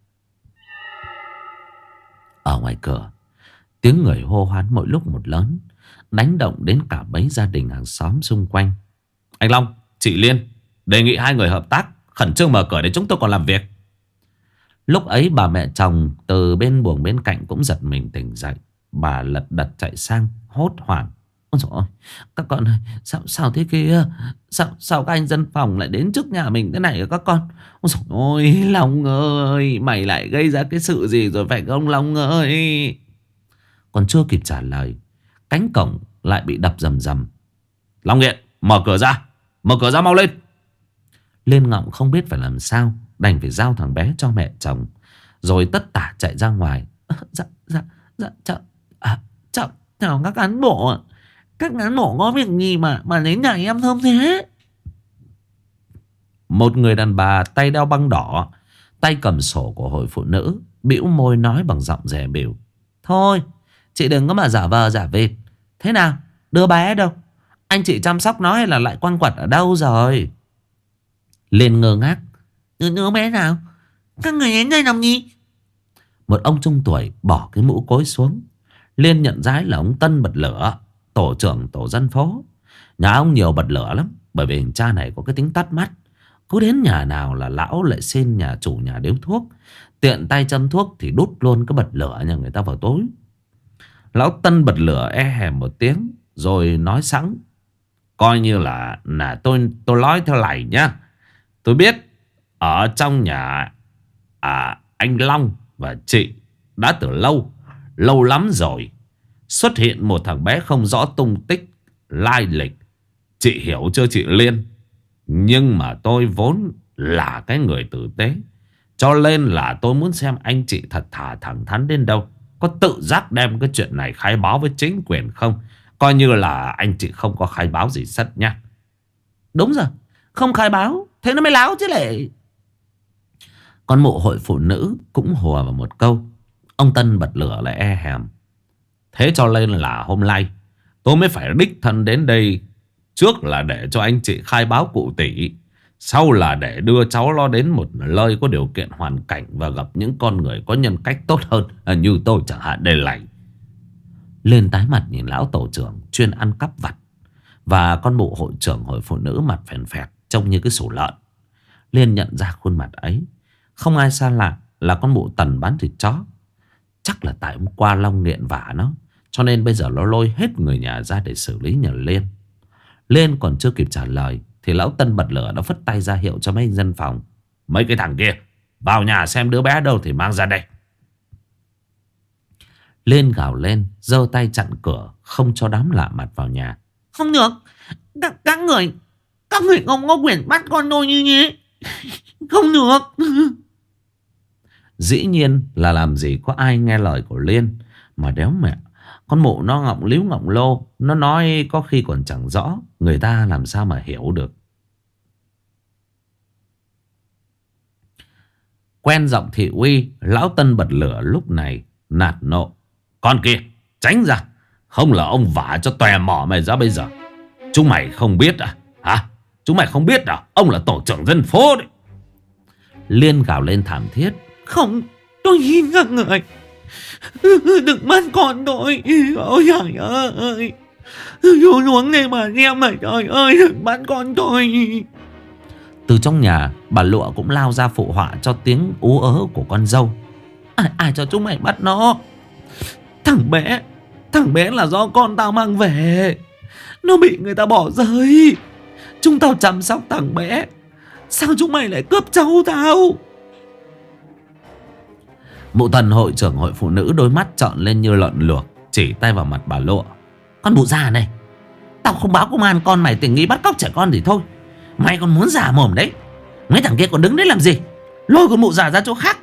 Ở ngoài cửa, tiếng người hô hoán mỗi lúc một lớn, đánh động đến cả mấy gia đình hàng xóm xung quanh. Anh Long, chị Liên, đề nghị hai người hợp tác, khẩn trương mở cửa để chúng tôi còn làm việc. Lúc ấy bà mẹ chồng từ bên buồng bên cạnh cũng giật mình tỉnh dậy. Bà lật đật chạy sang hốt hoảng: ôi dồi ôi, các con ơi, sao thế kia? Sao các anh dân phòng lại đến trước nhà mình thế này hả các con? Ôi dồi ôi, Long ơi, mày lại gây ra cái sự gì rồi phải không Long ơi? Còn chưa kịp trả lời, cánh cổng lại bị đập rầm rầm. Long nghiện, mở cửa ra, mở cửa ra mau lên. Liên ngọng không biết phải làm sao, đành phải giao thằng bé cho mẹ chồng, rồi tất tả chạy ra ngoài. Chào các cán bộ. Các cán bộ có việc gì mà đến nhà em thơm thế? Một người đàn bà tay đeo băng đỏ, tay cầm sổ của hội phụ nữ, bĩu môi nói bằng giọng dè bỉu: thôi, chị đừng có mà giả vờ giả vịt. Thế nào, đứa bé đâu? Anh chị chăm sóc nó hay là lại quăng quật ở đâu rồi? Liên ngơ ngác: đứa bé nào? Các người đến đây làm gì? Một ông trung tuổi bỏ cái mũ cối xuống. Liên nhận ra là ông Tân Bật Lửa, tổ trưởng tổ dân phố. Nhà ông nhiều bật lửa lắm, bởi vì thằng cha này có cái tính tắt mắt. Cứ đến nhà nào là lão lại xin nhà chủ nhà điếu thuốc, tiện tay châm thuốc thì đút luôn cái bật lửa nhà người ta vào tối. Lão Tân bật lửa e hèm một tiếng rồi nói sẵn: coi như là tôi nói theo này nhá. Tôi biết ở trong nhà anh Long và chị đã từ lâu lắm rồi xuất hiện một thằng bé không rõ tung tích lai lịch. Chị hiểu chưa chị Liên? Nhưng mà tôi vốn là cái người tử tế, cho nên là tôi muốn xem anh chị thật thà thẳng thắn đến đâu, có tự giác đem cái chuyện này khai báo với chính quyền không. Coi như là anh chị không có khai báo gì sất nha. Đúng rồi, không khai báo thế nó mới láo chứ lệ. Con mụ hội phụ nữ cũng hùa vào một câu. Ông Tân Bật Lửa lại e hèm: thế cho nên là hôm nay tôi mới phải đích thân đến đây. Trước là để cho anh chị khai báo cụ tỷ, sau là để đưa cháu nó đến một nơi có điều kiện hoàn cảnh và gặp những con người có nhân cách tốt hơn, như tôi chẳng hạn đây này. Lên tái mặt nhìn lão tổ trưởng chuyên ăn cắp vặt và con mụ hội trưởng hội phụ nữ mặt phèn phẹt trông như cái sủ lợn. Liên nhận ra khuôn mặt ấy không ai xa lạ là con mụ Tần bán thịt chó. Chắc là tại hôm qua Long nghiện vả nó, cho nên bây giờ nó lôi hết người nhà ra để xử lý nhà Liên. Liên còn chưa kịp trả lời thì lão Tân bật lửa đã phất tay ra hiệu cho mấy anh dân phòng. Mấy cái thằng kia vào nhà xem đứa bé đâu thì mang ra đây. Liên gào lên, giơ tay chặn cửa, không cho đám lạ mặt vào nhà. Không được, các người không có quyền bắt con tôi như thế. Không được. Dĩ nhiên là làm gì có ai nghe lời của Liên. Mà đéo mẹ, con mụ nó ngọng líu ngọng lô, nó nói có khi còn chẳng rõ, người ta làm sao mà hiểu được. Quen giọng thị uy, lão Tân bật lửa lúc này nạt nộ. Con kia tránh ra, không là ông vả cho tòe mỏ mày ra bây giờ. Chúng mày không biết à? Hả? Chúng mày không biết à? Ông là tổ trưởng dân phố đấy. Liên gào lên thảm thiết. Không, tôi xin các người đừng bắt con tôi. Ôi trời ơi, vô xuống đây mà xem mà, trời ơi, đừng bắt con tôi. Từ trong nhà, bà Lụa cũng lao ra phụ họa cho tiếng ú ớ của con dâu. Ai cho chúng mày bắt nó? Thằng bé là do con tao mang về. Nó bị người ta bỏ rơi. Chúng tao chăm sóc thằng bé, sao chúng mày lại cướp cháu tao? Mụ Tần hội trưởng hội phụ nữ đôi mắt trợn lên như lợn luộc, chỉ tay vào mặt bà Lụa. Con mụ già này, tao không báo công an con mày tình nghi bắt cóc trẻ con thì thôi, mày còn muốn giả mồm đấy. Mấy thằng kia còn đứng đấy làm gì? Lôi con mụ già ra chỗ khác.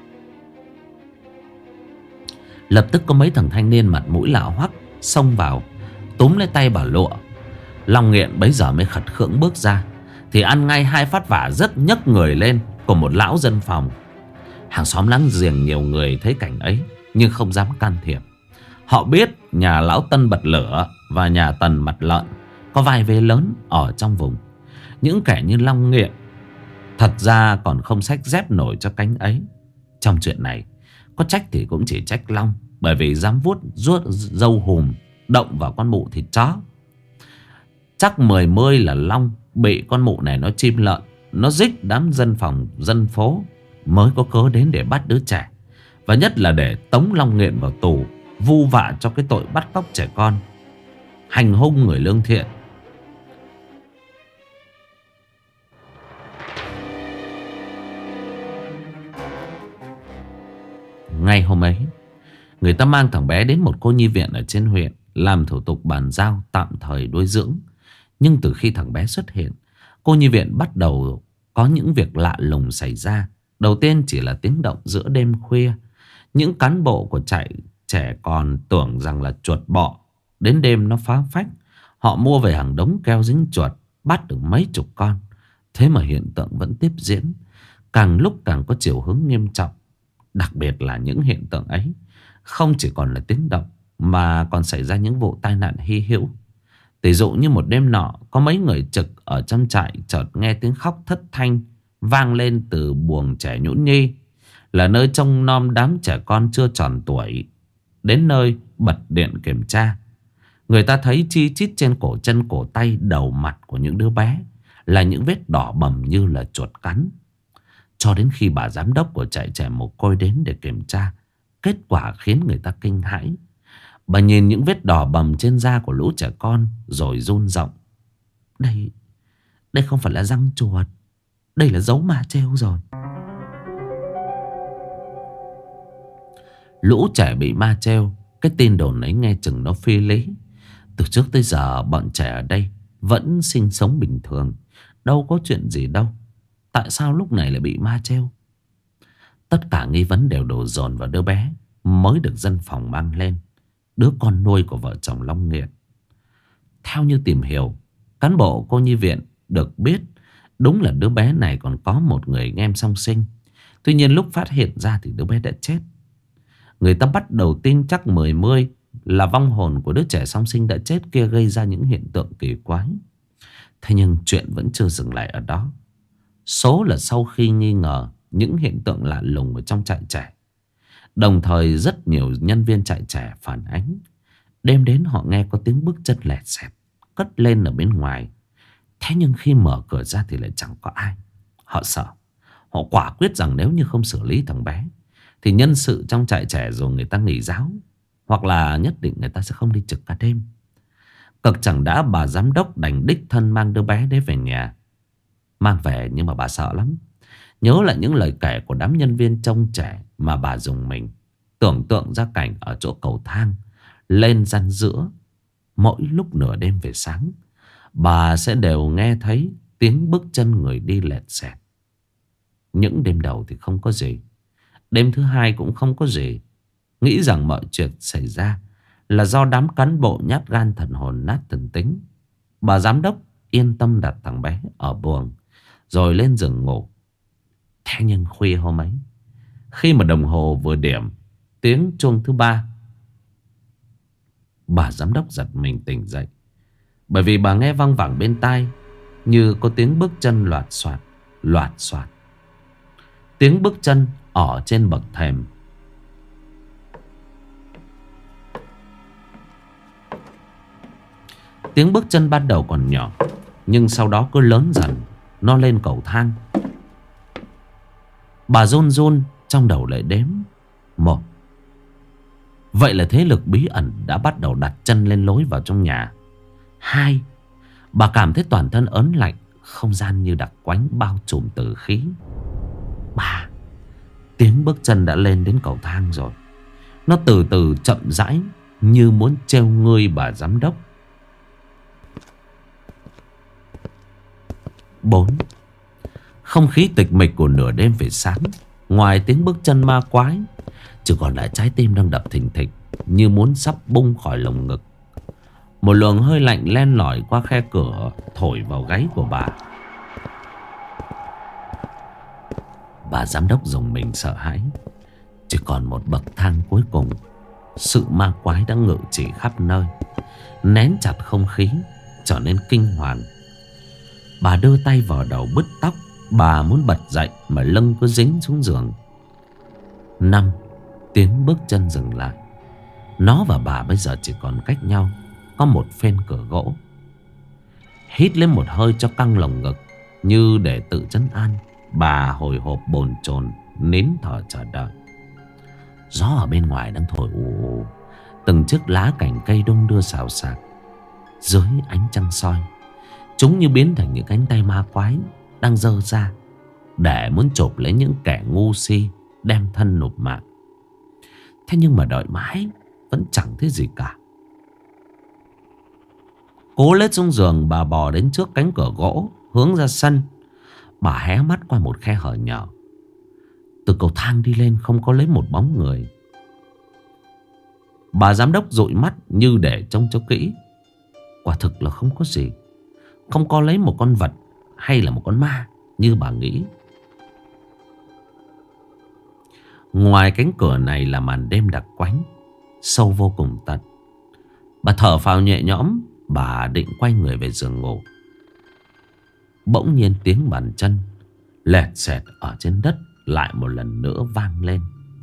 Lập tức có mấy thằng thanh niên mặt mũi lạ hoắc xông vào, túm lấy tay bà Lụa. Long Nghiện bấy giờ mới khật khưỡng bước ra, thì ăn ngay hai phát vả rất nhấc người lên của một lão dân phòng. Hàng xóm láng giềng nhiều người thấy cảnh ấy nhưng không dám can thiệp. Họ biết nhà lão Tân bật lửa và nhà Tần mặt lợn có vai vế lớn ở trong vùng. Những kẻ như Long Nghiện thật ra còn không xách dép nổi cho cánh ấy. Trong chuyện này có trách thì cũng chỉ trách Long, bởi vì dám ruốt dâu hùm động vào con mụ thịt chó. Chắc 10 là Long bị con mụ này nó chim lợn, nó dích đám dân phòng dân phố mới có cớ đến để bắt đứa trẻ. Và nhất là để tống Long Nghiện vào tù, vu vạ cho cái tội bắt cóc trẻ con, hành hung người lương thiện. Ngay hôm ấy, người ta mang thằng bé đến một cô nhi viện ở trên huyện làm thủ tục bàn giao tạm thời nuôi dưỡng. Nhưng từ khi thằng bé xuất hiện, cô nhi viện bắt đầu có những việc lạ lùng xảy ra. Đầu tiên chỉ là tiếng động giữa đêm khuya. Những cán bộ của trại trẻ còn tưởng rằng là chuột bọ đến đêm nó phá phách. Họ mua về hàng đống keo dính chuột, bắt được mấy chục con. Thế mà hiện tượng vẫn tiếp diễn, càng lúc càng có chiều hướng nghiêm trọng. Đặc biệt là những hiện tượng ấy không chỉ còn là tiếng động, mà còn xảy ra những vụ tai nạn hy hữu. Tỷ dụ như một đêm nọ, có mấy người trực ở trong trại chợt nghe tiếng khóc thất thanh vang lên từ buồng trẻ nhũn nhi, là nơi trông nom đám trẻ con chưa tròn tuổi. Đến nơi bật điện kiểm tra, người ta thấy chi chít trên cổ chân cổ tay đầu mặt của những đứa bé là những vết đỏ bầm như là chuột cắn. Cho đến khi bà giám đốc của trại trẻ mồ côi đến để kiểm tra, kết quả khiến người ta kinh hãi. Bà nhìn những vết đỏ bầm trên da của lũ trẻ con rồi run giọng. Đây không phải là răng chuột, đây là dấu ma trêu rồi. Lũ trẻ bị ma trêu, cái tin đồn ấy nghe chừng nó phi lý. Từ trước tới giờ bọn trẻ ở đây vẫn sinh sống bình thường, đâu có chuyện gì đâu. Tại sao lúc này lại bị ma trêu? Tất cả nghi vấn đều đổ dồn vào đứa bé mới được dân phòng mang lên, đứa con nuôi của vợ chồng Long Nghiện. Theo như tìm hiểu, cán bộ cô nhi viện được biết đúng là đứa bé này còn có một người anh em song sinh. Tuy nhiên lúc phát hiện ra thì đứa bé đã chết. Người ta bắt đầu tin chắc 10 là vong hồn của đứa trẻ song sinh đã chết kia gây ra những hiện tượng kỳ quái. Thế nhưng chuyện vẫn chưa dừng lại ở đó. Số là sau khi nghi ngờ những hiện tượng lạ lùng ở trong trại trẻ, đồng thời rất nhiều nhân viên trại trẻ phản ánh đêm đến họ nghe có tiếng bước chân lẹt xẹt cất lên ở bên ngoài. Thế nhưng khi mở cửa ra thì lại chẳng có ai. Họ sợ. Họ quả quyết rằng nếu như không xử lý thằng bé thì nhân sự trong trại trẻ rồi người ta nghỉ giáo, hoặc là nhất định người ta sẽ không đi trực cả đêm. Cực chẳng đã bà giám đốc đành đích thân mang đứa bé đấy về nhà. mang về, nhưng mà bà sợ lắm. Nhớ lại những lời kể của đám nhân viên trông trẻ mà bà dùng mình. Tưởng tượng ra cảnh ở chỗ cầu thang lên gian giữa, mỗi lúc nửa đêm về sáng, bà sẽ đều nghe thấy tiếng bước chân người đi lẹt xẹt. Những đêm đầu thì không có gì, đêm thứ hai cũng không có gì. Nghĩ rằng mọi chuyện xảy ra là do đám cán bộ nhát gan thần hồn nát thần tính. Bà giám đốc yên tâm đặt thằng bé ở buồng rồi lên giường ngủ. Thế nhưng khuya hôm ấy, khi mà đồng hồ vừa điểm tiếng chuông thứ 3, bà giám đốc giật mình tỉnh dậy. Bởi vì bà nghe văng vẳng bên tai như có tiếng bước chân loạt soạt, loạt soạt. Tiếng bước chân ở trên bậc thềm. Tiếng bước chân ban đầu còn nhỏ, nhưng sau đó cứ lớn dần. Nó lên cầu thang. Bà run run trong đầu lại đếm. 1. Vậy là thế lực bí ẩn đã bắt đầu đặt chân lên lối vào trong nhà. 2. Bà cảm thấy toàn thân ớn lạnh, không gian như đặc quánh bao trùm tử khí. 3. Tiếng bước chân đã lên đến cầu thang rồi. Nó từ từ chậm rãi, như muốn treo ngươi bà giám đốc. 4. Không khí tịch mịch của nửa đêm về sáng, ngoài tiếng bước chân ma quái, chỉ còn lại trái tim đang đập thình thịch, như muốn sắp bung khỏi lồng ngực. Một luồng hơi lạnh len lỏi qua khe cửa, thổi vào gáy của bà. Bà giám đốc dùng mình sợ hãi. Chỉ còn một bậc thang cuối cùng. Sự ma quái đã ngự trị khắp nơi, nén chặt không khí, trở nên kinh hoàng. Bà đưa tay vào đầu bứt tóc. Bà muốn bật dậy mà lưng cứ dính xuống giường. 5. Tiếng bước chân dừng lại. Nó và bà bây giờ chỉ còn cách nhau có một phên cửa gỗ. Hít lên một hơi cho căng lồng ngực, như để tự trấn an, bà hồi hộp bồn chồn nín thở chờ đợi. Gió ở bên ngoài đang thổi ù ù. Từng chiếc lá cành cây đung đưa xào xạc dưới ánh trăng soi. Chúng như biến thành những cánh tay ma quái đang giơ ra để muốn chộp lấy những kẻ ngu si đem thân nộp mạng. Thế nhưng mà đợi mãi vẫn chẳng thấy gì cả. Cố lết xuống giường, bà bò đến trước cánh cửa gỗ hướng ra sân. Bà hé mắt qua một khe hở nhỏ. Từ cầu thang đi lên không có lấy một bóng người. Bà giám đốc dụi mắt như để trông cho kỹ. Quả thực là không có gì. Không có lấy một con vật hay là một con ma như bà nghĩ. Ngoài cánh cửa này là màn đêm đặc quánh, sâu vô cùng tận. Bà thở phào nhẹ nhõm. Bà định quay người về giường ngủ. Bỗng nhiên tiếng bàn chân lẹt xẹt ở trên đất lại một lần nữa vang lên.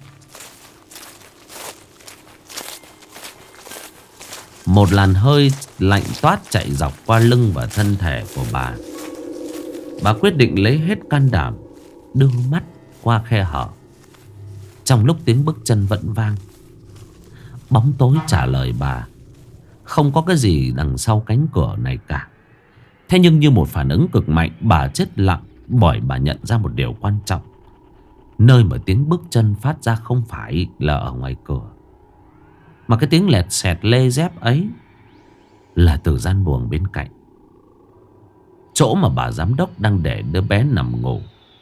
Một làn hơi lạnh toát chạy dọc qua lưng và thân thể của bà. Bà quyết định lấy hết can đảm đưa mắt qua khe hở. Trong lúc tiếng bước chân vẫn vang, bóng tối trả lời bà. Không có cái gì đằng sau cánh cửa này cả. Thế nhưng như một phản ứng cực mạnh, bà chết lặng bởi bà nhận ra một điều quan trọng. Nơi mà tiếng bước chân phát ra không phải là ở ngoài cửa, mà cái tiếng lẹt xẹt lê dép ấy là từ gian buồng bên cạnh, chỗ mà bà giám đốc đang để đứa bé nằm ngủ.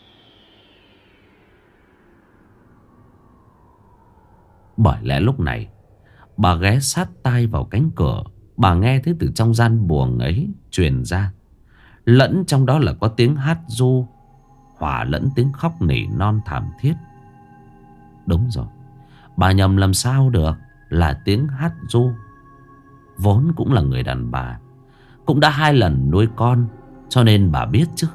Bởi lẽ lúc này bà ghé sát tai vào cánh cửa. Bà nghe thấy từ trong gian buồng ấy truyền ra, lẫn trong đó là có tiếng hát ru, hòa lẫn tiếng khóc nỉ non thảm thiết. Đúng rồi, bà nhầm làm sao được. Là tiếng hát ru. Vốn cũng là người đàn bà, cũng đã 2 lần nuôi con, cho nên bà biết chứ.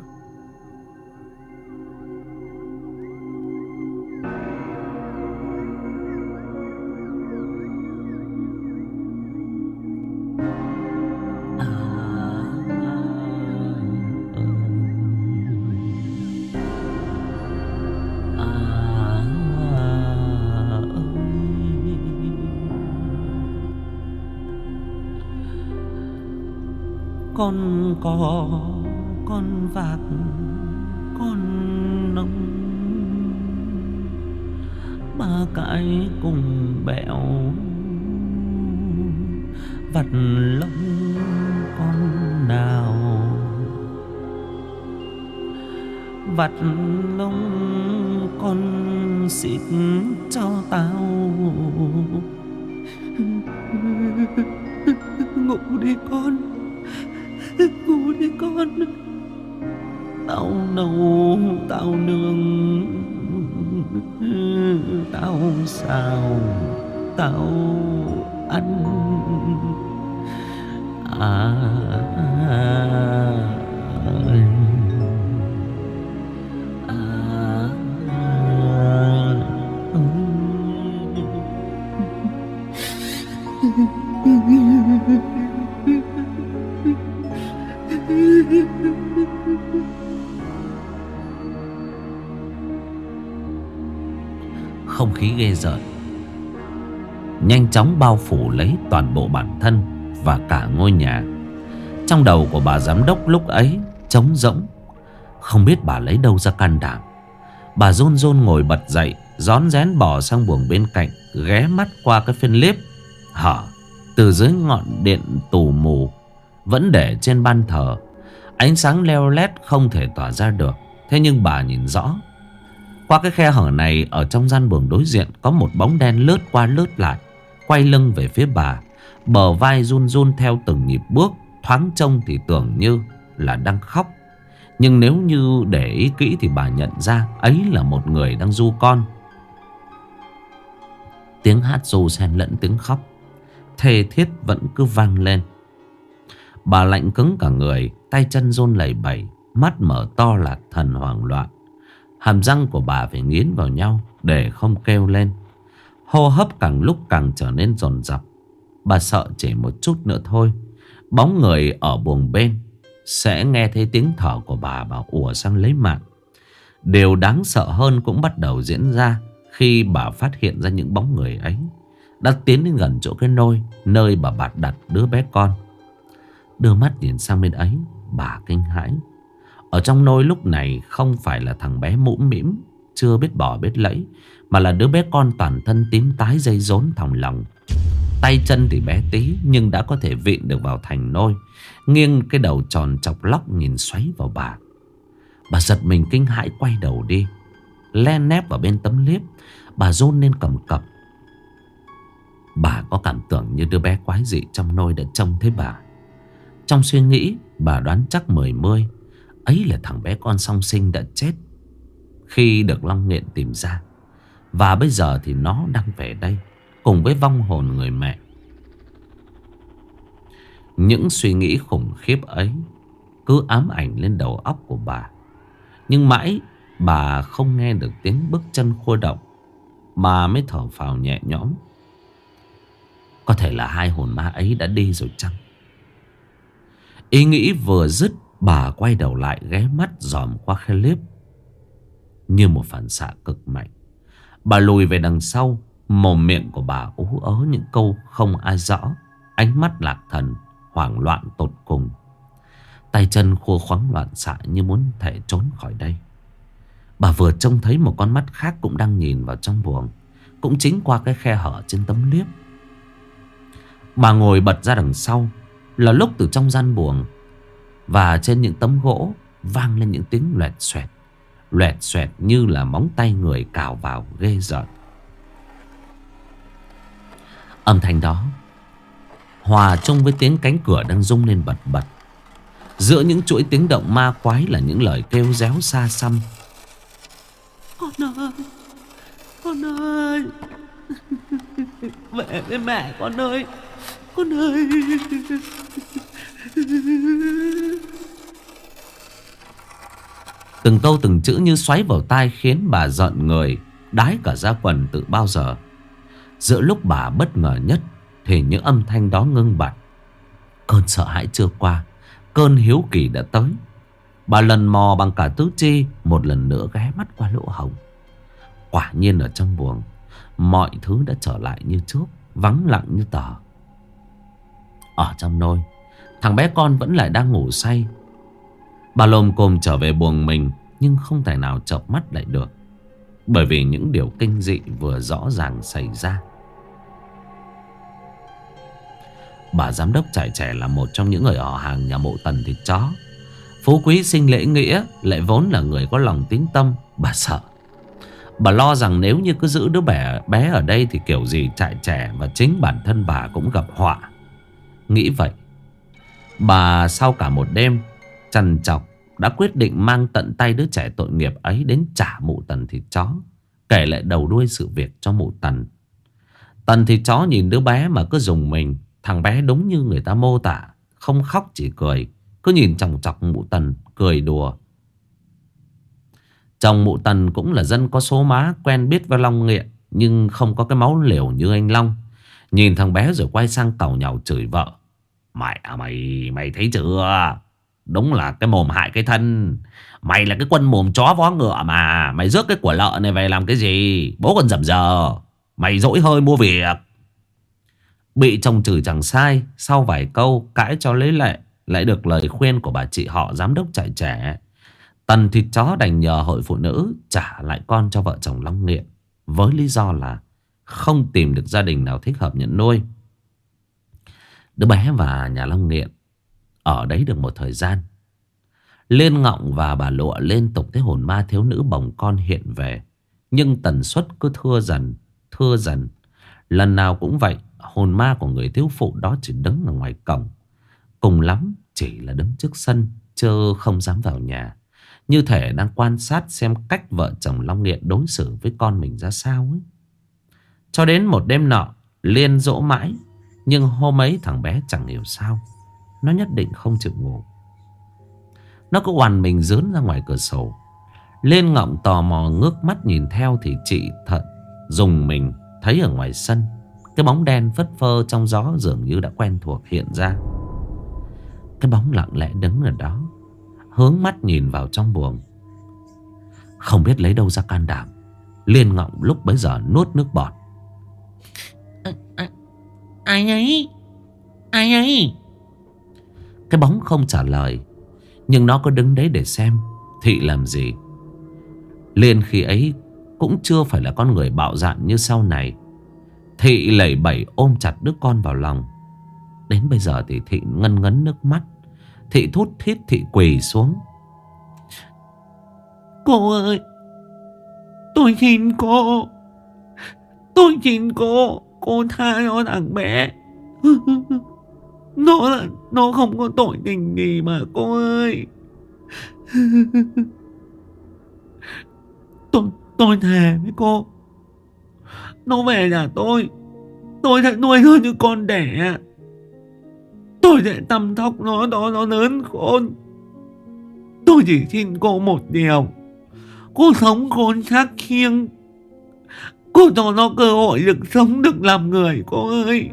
Con có con vạc con nông, ba cái cùng bẹo vặt lông con nào, vặt lông con xịt cho tao. Ngủ đi con, ngủ đi con. Tao nấu tao nướng, tao xào tao ăn. Không khí ghê rợn nhanh chóng bao phủ lấy toàn bộ bản thân và cả ngôi nhà. Trong đầu của bà giám đốc lúc ấy trống rỗng. Không biết bà lấy đâu ra can đảm. Bà run run ngồi bật dậy, rón rén bỏ sang buồng bên cạnh, ghé mắt qua cái phên liếp hở từ dưới ngọn điện tù mù vẫn để trên ban thờ. Ánh sáng leo lét không thể tỏa ra được. Thế nhưng bà nhìn rõ, qua cái khe hở này, ở trong gian buồng đối diện có một bóng đen lướt qua lướt lại, quay lưng về phía bà. Bờ vai run run theo từng nhịp bước, thoáng trông thì tưởng như là đang khóc. Nhưng nếu như để ý kỹ thì bà nhận ra ấy là một người đang ru con. Tiếng hát ru xen lẫn tiếng khóc thê thiết vẫn cứ vang lên. Bà lạnh cứng cả người, tay chân run lẩy bẩy, mắt mở to lạc thần hoảng loạn. Hàm răng của bà phải nghiến vào nhau để không kêu lên. Hô hấp càng lúc càng trở nên dồn dập. Bà sợ chỉ một chút nữa thôi, bóng người ở buồng bên sẽ nghe thấy tiếng thở của bà ùa sang lấy mạng. Điều đáng sợ hơn cũng bắt đầu diễn ra khi bà phát hiện ra những bóng người ấy đã tiến đến gần chỗ cái nôi nơi bà bạt đặt đứa bé con. Đưa mắt nhìn sang bên ấy, bà kinh hãi. Ở trong nôi lúc này không phải là thằng bé mũm mĩm chưa biết bỏ biết lẫy, mà là đứa bé con toàn thân tím tái dây rốn thòng lòng. Tay chân thì bé tí nhưng đã có thể vịn được vào thành nôi, nghiêng cái đầu tròn chọc lóc nhìn xoáy vào bà. Bà giật mình kinh hãi quay đầu đi, len nép vào bên tấm liếp. Bà run lên cầm cập. Bà có cảm tưởng như đứa bé quái dị trong nôi đã trông thấy bà. Trong suy nghĩ, bà đoán chắc 10 ấy là thằng bé con song sinh đã chết khi được Long Nghiện tìm ra. Và bây giờ thì nó đang về đây cùng với vong hồn người mẹ. Những suy nghĩ khủng khiếp ấy cứ ám ảnh lên đầu óc của bà. Nhưng mãi bà không nghe được tiếng bước chân khua động mà mới thở phào nhẹ nhõm. Có thể là hai hồn ma ấy đã đi rồi chăng? Ý nghĩ vừa dứt, bà quay đầu lại ghé mắt dòm qua khe liếp. Như một phản xạ cực mạnh, bà lùi về đằng sau. Mồm miệng của bà ú ớ những câu không ai rõ, ánh mắt lạc thần, hoảng loạn tột cùng. Tay chân khua khoắng loạn xạ như muốn thể trốn khỏi đây. Bà vừa trông thấy một con mắt khác cũng đang nhìn vào trong buồng, cũng chính qua cái khe hở trên tấm liếp. Bà ngồi bật ra đằng sau là lúc từ trong gian buồng và trên những tấm gỗ vang lên những tiếng loẹt xoẹt như là móng tay người cào vào ghê rợn. Âm thanh đó hòa chung với tiếng cánh cửa đang rung lên bật bật. Giữa những chuỗi tiếng động ma quái là những lời kêu réo xa xăm. Con ơi, con ơi, về với mẹ con ơi, con ơi. Từng câu từng chữ như xoáy vào tai khiến bà giận người, đái cả da quần từ bao giờ. Giữa lúc bà bất ngờ nhất thì những âm thanh đó ngưng bặt. Cơn sợ hãi chưa qua, cơn hiếu kỳ đã tới. Bà lần mò bằng cả tứ chi, một lần nữa ghé mắt qua lỗ hổng. Quả nhiên ở trong buồng mọi thứ đã trở lại như trước, vắng lặng như tờ. Ở trong nôi, thằng bé con vẫn lại đang ngủ say. Bà lồm cồm trở về buồng mình, nhưng không thể nào chợp mắt lại được, bởi vì những điều kinh dị vừa rõ ràng xảy ra. Bà giám đốc trại trẻ là một trong những người họ hàng nhà mộ Tần thịt chó. Phú quý sinh lễ nghĩa, lại vốn là người có lòng tín tâm. Bà sợ, bà lo rằng nếu như cứ giữ đứa bé ở đây thì kiểu gì trại trẻ và chính bản thân bà cũng gặp họa. Nghĩ vậy, bà sau cả một đêm trằn trọc đã quyết định mang tận tay đứa trẻ tội nghiệp ấy đến trả mụ Tần thịt chó, kể lại đầu đuôi sự việc cho mụ Tần. Tần thịt chó nhìn đứa bé mà cứ rùng mình. Thằng bé đúng như người ta mô tả, không khóc chỉ cười, cứ nhìn chòng chọc mụ Tần cười đùa. Chồng mụ Tần cũng là dân có số má, quen biết với Long nghiện, nhưng không có cái máu liều như anh Long. Nhìn thằng bé rồi quay sang càu nhàu chửi vợ. Mày thấy chưa? Đúng là cái mồm hại cái thân. Mày là cái quân mồm chó vó ngựa mà. Mày rước cái của lợn này về làm cái gì? Bố còn dầm giờ. Mày dỗi hơi mua việc. Bị chồng chửi chẳng sai, sau vài câu cãi cho lấy lệ, lại được lời khuyên của bà chị họ giám đốc trại trẻ, Tần thịt chó đành nhờ hội phụ nữ trả lại con cho vợ chồng Long nghiện, với lý do là không tìm được gia đình nào thích hợp nhận nuôi. Đứa bé và nhà Long nghiện ở đấy được một thời gian. Liên Ngọng và bà Lụa liên tục thấy hồn ma thiếu nữ bồng con hiện về, nhưng tần suất cứ thưa dần. Lần nào cũng vậy, hồn ma của người thiếu phụ đó chỉ đứng ở ngoài cổng, cùng lắm chỉ là đứng trước sân, chứ không dám vào nhà, như thể đang quan sát xem cách vợ chồng Long nghiện đối xử với con mình ra sao ấy. Cho đến một đêm nọ, Liên dỗ mãi, nhưng hôm ấy thằng bé chẳng hiểu sao nó nhất định không chịu ngủ. Nó cứ oằn mình dướn ra ngoài cửa sổ. Liên Ngọng tò mò ngước mắt nhìn theo thì chị thật dùng mình thấy ở ngoài sân, cái bóng đen phất phơ trong gió dường như đã quen thuộc hiện ra. Cái bóng lặng lẽ đứng ở đó, hướng mắt nhìn vào trong buồng. Không biết lấy đâu ra can đảm, Liên Ngọng lúc bấy giờ nuốt nước bọt. Ai ấy? Ai ấy? Cái bóng không trả lời, nhưng nó cứ đứng đấy để xem Thị làm gì. Liên khi ấy cũng chưa phải là con người bạo dạn như sau này. Thị lẩy bẩy ôm chặt đứa con vào lòng. Đến bây giờ thì Thị ngân ngấn nước mắt. Thị thút thít, Thị quỳ xuống. Cô ơi, tôi xin cô. Tôi xin cô tha cho thằng bé. Nó không có tội tình gì mà cô ơi. Tôi thề với cô, nó về nhà tôi sẽ nuôi nó như con đẻ. Tôi sẽ chăm sóc nó đó nó lớn khôn. Tôi chỉ xin cô một điều. Cô sống khôn xác khiêng. Cô cho nó cơ hội được sống, được làm người cô ơi.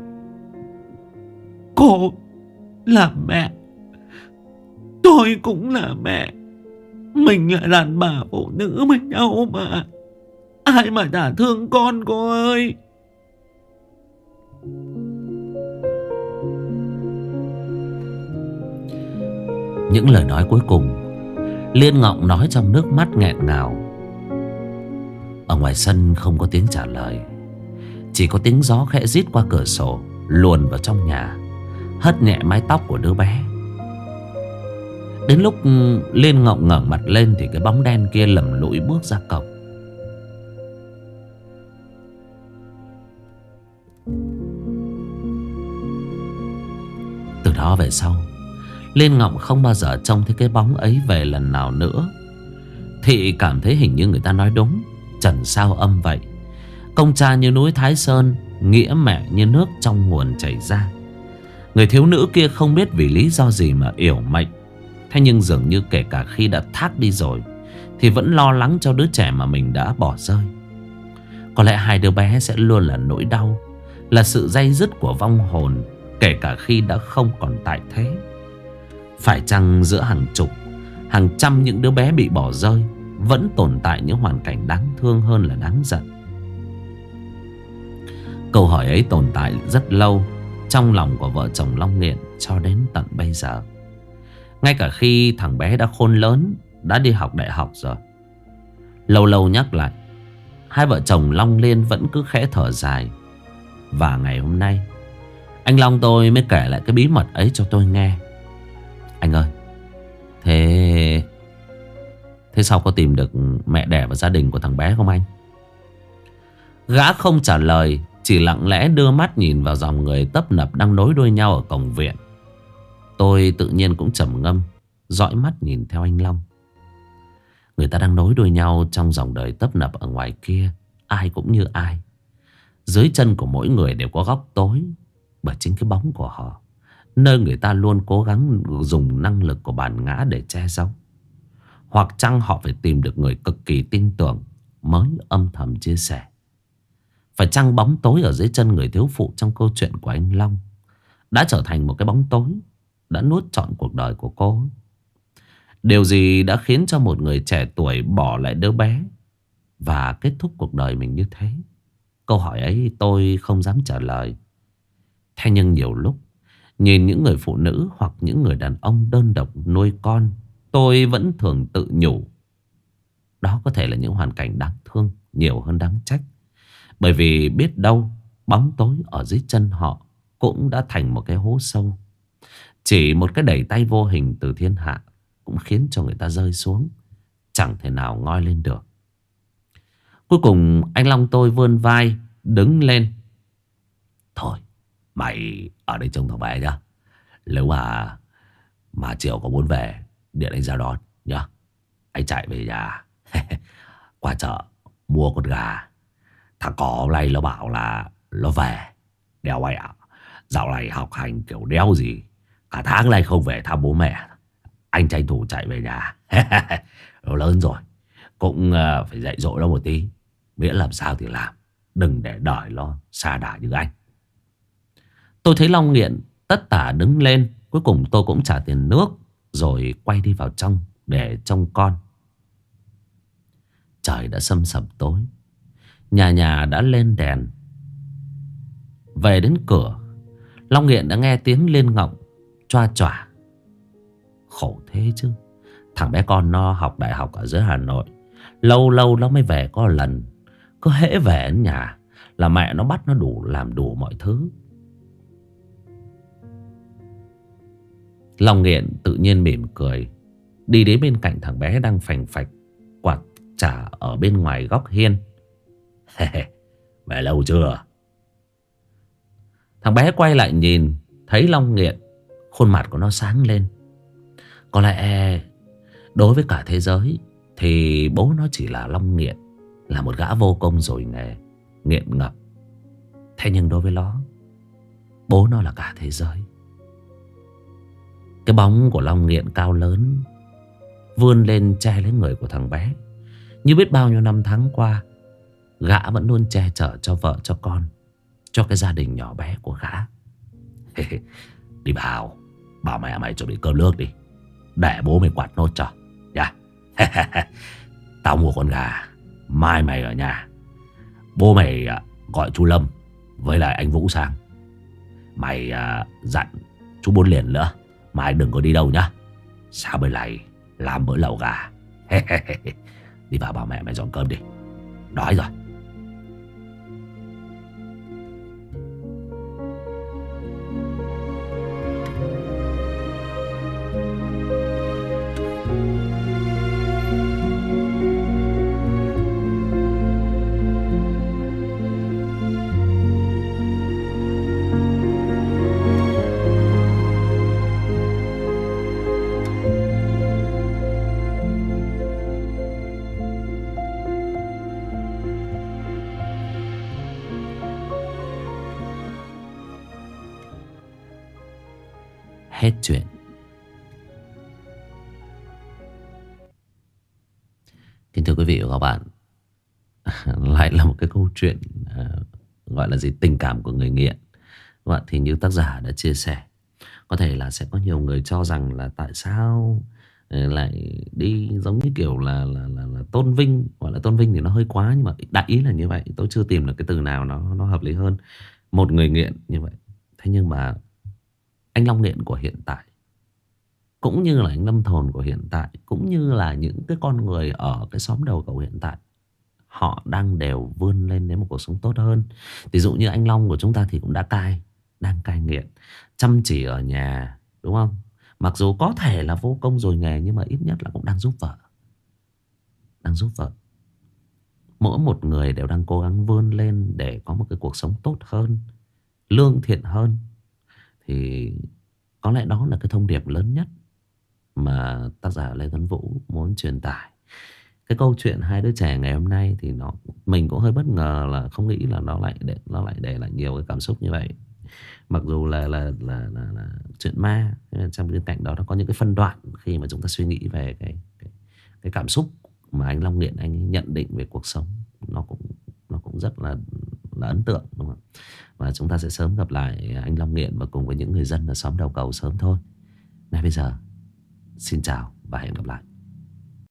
Cô là mẹ, tôi cũng là mẹ. Mình là đàn bà phụ nữ với nhau mà. Ai mà chả thương con cô ơi. Những lời nói cuối cùng Liên Ngọng nói trong nước mắt nghẹn ngào. Ở ngoài sân không có tiếng trả lời, chỉ có tiếng gió khẽ rít qua cửa sổ luồn vào trong nhà, hất nhẹ mái tóc của đứa bé. Đến lúc Liên Ngọng ngẩng mặt lên thì cái bóng đen kia lầm lũi bước ra cổng. Từ đó về sau, Liên Ngọng không bao giờ trông thấy cái bóng ấy về lần nào nữa. Thị cảm thấy hình như người ta nói đúng, trần sao âm vậy. Công cha như núi Thái Sơn, nghĩa mẹ như nước trong nguồn chảy ra. Người thiếu nữ kia không biết vì lý do gì mà yểu mệnh. Thế nhưng dường như kể cả khi đã thác đi rồi thì vẫn lo lắng cho đứa trẻ mà mình đã bỏ rơi. Có lẽ hai đứa bé sẽ luôn là nỗi đau, là sự day dứt của vong hồn, kể cả khi đã không còn tại thế. Phải chăng giữa hàng chục, hàng trăm những đứa bé bị bỏ rơi vẫn tồn tại những hoàn cảnh đáng thương hơn là đáng giận? Câu hỏi ấy tồn tại rất lâu trong lòng của vợ chồng Long nghiện cho đến tận bây giờ. Ngay cả khi thằng bé đã khôn lớn, đã đi học đại học rồi. Lâu lâu nhắc lại, hai vợ chồng Long Liên vẫn cứ khẽ thở dài. Và ngày hôm nay, anh Long tôi mới kể lại cái bí mật ấy cho tôi nghe. Anh ơi, thế sau có tìm được mẹ đẻ và gia đình của thằng bé không anh? Gã không trả lời, chỉ lặng lẽ đưa mắt nhìn vào dòng người tấp nập đang nối đuôi nhau ở cổng viện. Tôi tự nhiên cũng trầm ngâm, dõi mắt nhìn theo anh Long. Người ta đang nối đuôi nhau trong dòng đời tấp nập ở ngoài kia. Ai cũng như ai. Dưới chân của mỗi người đều có góc tối, bởi chính cái bóng của họ, nơi người ta luôn cố gắng dùng năng lực của bản ngã để che giấu. Hoặc chăng họ phải tìm được người cực kỳ tin tưởng mới âm thầm chia sẻ. Phải chăng bóng tối ở dưới chân người thiếu phụ trong câu chuyện của anh Long đã trở thành một cái bóng tối, đã nuốt trọn cuộc đời của cô? Điều gì đã khiến cho một người trẻ tuổi bỏ lại đứa bé và kết thúc cuộc đời mình như thế? Câu hỏi ấy tôi không dám trả lời. Thế nhưng nhiều lúc nhìn những người phụ nữ hoặc những người đàn ông đơn độc nuôi con, tôi vẫn thường tự nhủ đó có thể là những hoàn cảnh đáng thương nhiều hơn đáng trách. Bởi vì biết đâu bóng tối ở dưới chân họ cũng đã thành một cái hố sâu. Chỉ một cái đẩy tay vô hình từ thiên hạ cũng khiến cho người ta rơi xuống, chẳng thể nào ngoi lên được. Cuối cùng anh Long tôi vươn vai đứng lên. Thôi mày ở đây trông thằng bé nhá. Nếu mà chiều có muốn về, điện anh ra đón nhá. Anh chạy về nhà qua chợ mua con gà. Thằng có hôm nay nó bảo là nó về. Đéo mày ạ, dạo này học hành kiểu đéo gì, cả tháng nay không về thăm bố mẹ. Anh tranh thủ chạy về nhà. Nó lớn rồi, cũng phải dạy dỗ nó một tí. Miễn làm sao thì làm, đừng để đời nó sa đà như anh. Tôi thấy Long Nghiện tất tả đứng lên. Cuối cùng tôi cũng trả tiền nước rồi quay đi vào trong để trông con. Trời đã sầm sầm tối, nhà nhà đã lên đèn. Về đến cửa, Long Nghiện đã nghe tiếng lên ngọng choa choả. Khổ thế chứ, thằng bé con nó học đại học ở dưới Hà Nội, lâu lâu nó mới về có một lần. Cứ hễ về đến nhà là mẹ nó bắt nó làm đủ mọi thứ. Long Nghiện tự nhiên mỉm cười, đi đến bên cạnh thằng bé đang phành phạch quạt chả ở bên ngoài góc hiên. Về lâu chưa? Thằng bé quay lại nhìn, thấy Long Nghiện, khuôn mặt của nó sáng lên. Có lẽ đối với cả thế giới thì bố nó chỉ là Long Nghiện, là một gã vô công rồi nghề, nghiện ngập. Thế nhưng đối với nó, bố nó là cả thế giới. Cái bóng của Long Nghiện cao lớn vươn lên che lấy người của thằng bé. Như biết bao nhiêu năm tháng qua, gã vẫn luôn che chở cho vợ cho con, cho cái gia đình nhỏ bé của gã. Đi bảo mẹ mày chuẩn bị cơm nước đi, để bố mày quạt nốt cho nha. Tao mua con gà, mai mày ở nhà, bố mày gọi chú Lâm với lại anh Vũ sang. Mày dặn chú Bốn Liền nữa, mai đừng có đi đâu nhá. Sao bên này làm bữa lẩu gà. Đi vào bảo mẹ mày dọn cơm đi, đói rồi. Hết chuyện. Kính thưa quý vị và các bạn, lại là một cái câu chuyện gọi là gì, tình cảm của người nghiện. Và thì như tác giả đã chia sẻ, có thể là sẽ có nhiều người cho rằng là tại sao lại đi giống như kiểu là tôn vinh. Gọi là tôn vinh thì nó hơi quá, nhưng mà đại ý là như vậy. Tôi chưa tìm được cái từ nào nó hợp lý hơn. Một người nghiện như vậy. Thế nhưng mà anh Long Nghiện của hiện tại cũng như là anh Lâm Thồn của hiện tại, cũng như là những cái con người ở cái xóm đầu cầu hiện tại, họ đang đều vươn lên đến một cuộc sống tốt hơn. Ví dụ như anh Long của chúng ta thì cũng đã đang cai nghiện, chăm chỉ ở nhà, đúng không? Mặc dù có thể là vô công rồi nghề, nhưng mà ít nhất là cũng đang giúp vợ. Đang giúp vợ. Mỗi một người đều đang cố gắng vươn lên để có một cái cuộc sống tốt hơn, lương thiện hơn. Thì có lẽ đó là cái thông điệp lớn nhất mà tác giả Lê Tuấn Vũ muốn truyền tải. Cái câu chuyện hai đứa trẻ ngày hôm nay thì mình cũng hơi bất ngờ, là không nghĩ là nó lại để lại nhiều cái cảm xúc như vậy. Mặc dù là chuyện ma, trong bên cạnh đó nó có những cái phân đoạn khi mà chúng ta suy nghĩ về cái cảm xúc mà anh Long Nghiện anh ấy nhận định về cuộc sống, nó cũng rất là ấn tượng, đúng không? Và chúng ta sẽ sớm gặp lại anh Long Nghiện và cùng với những người dân ở xóm đầu cầu sớm thôi. Ngay bây giờ xin chào và hẹn gặp lại.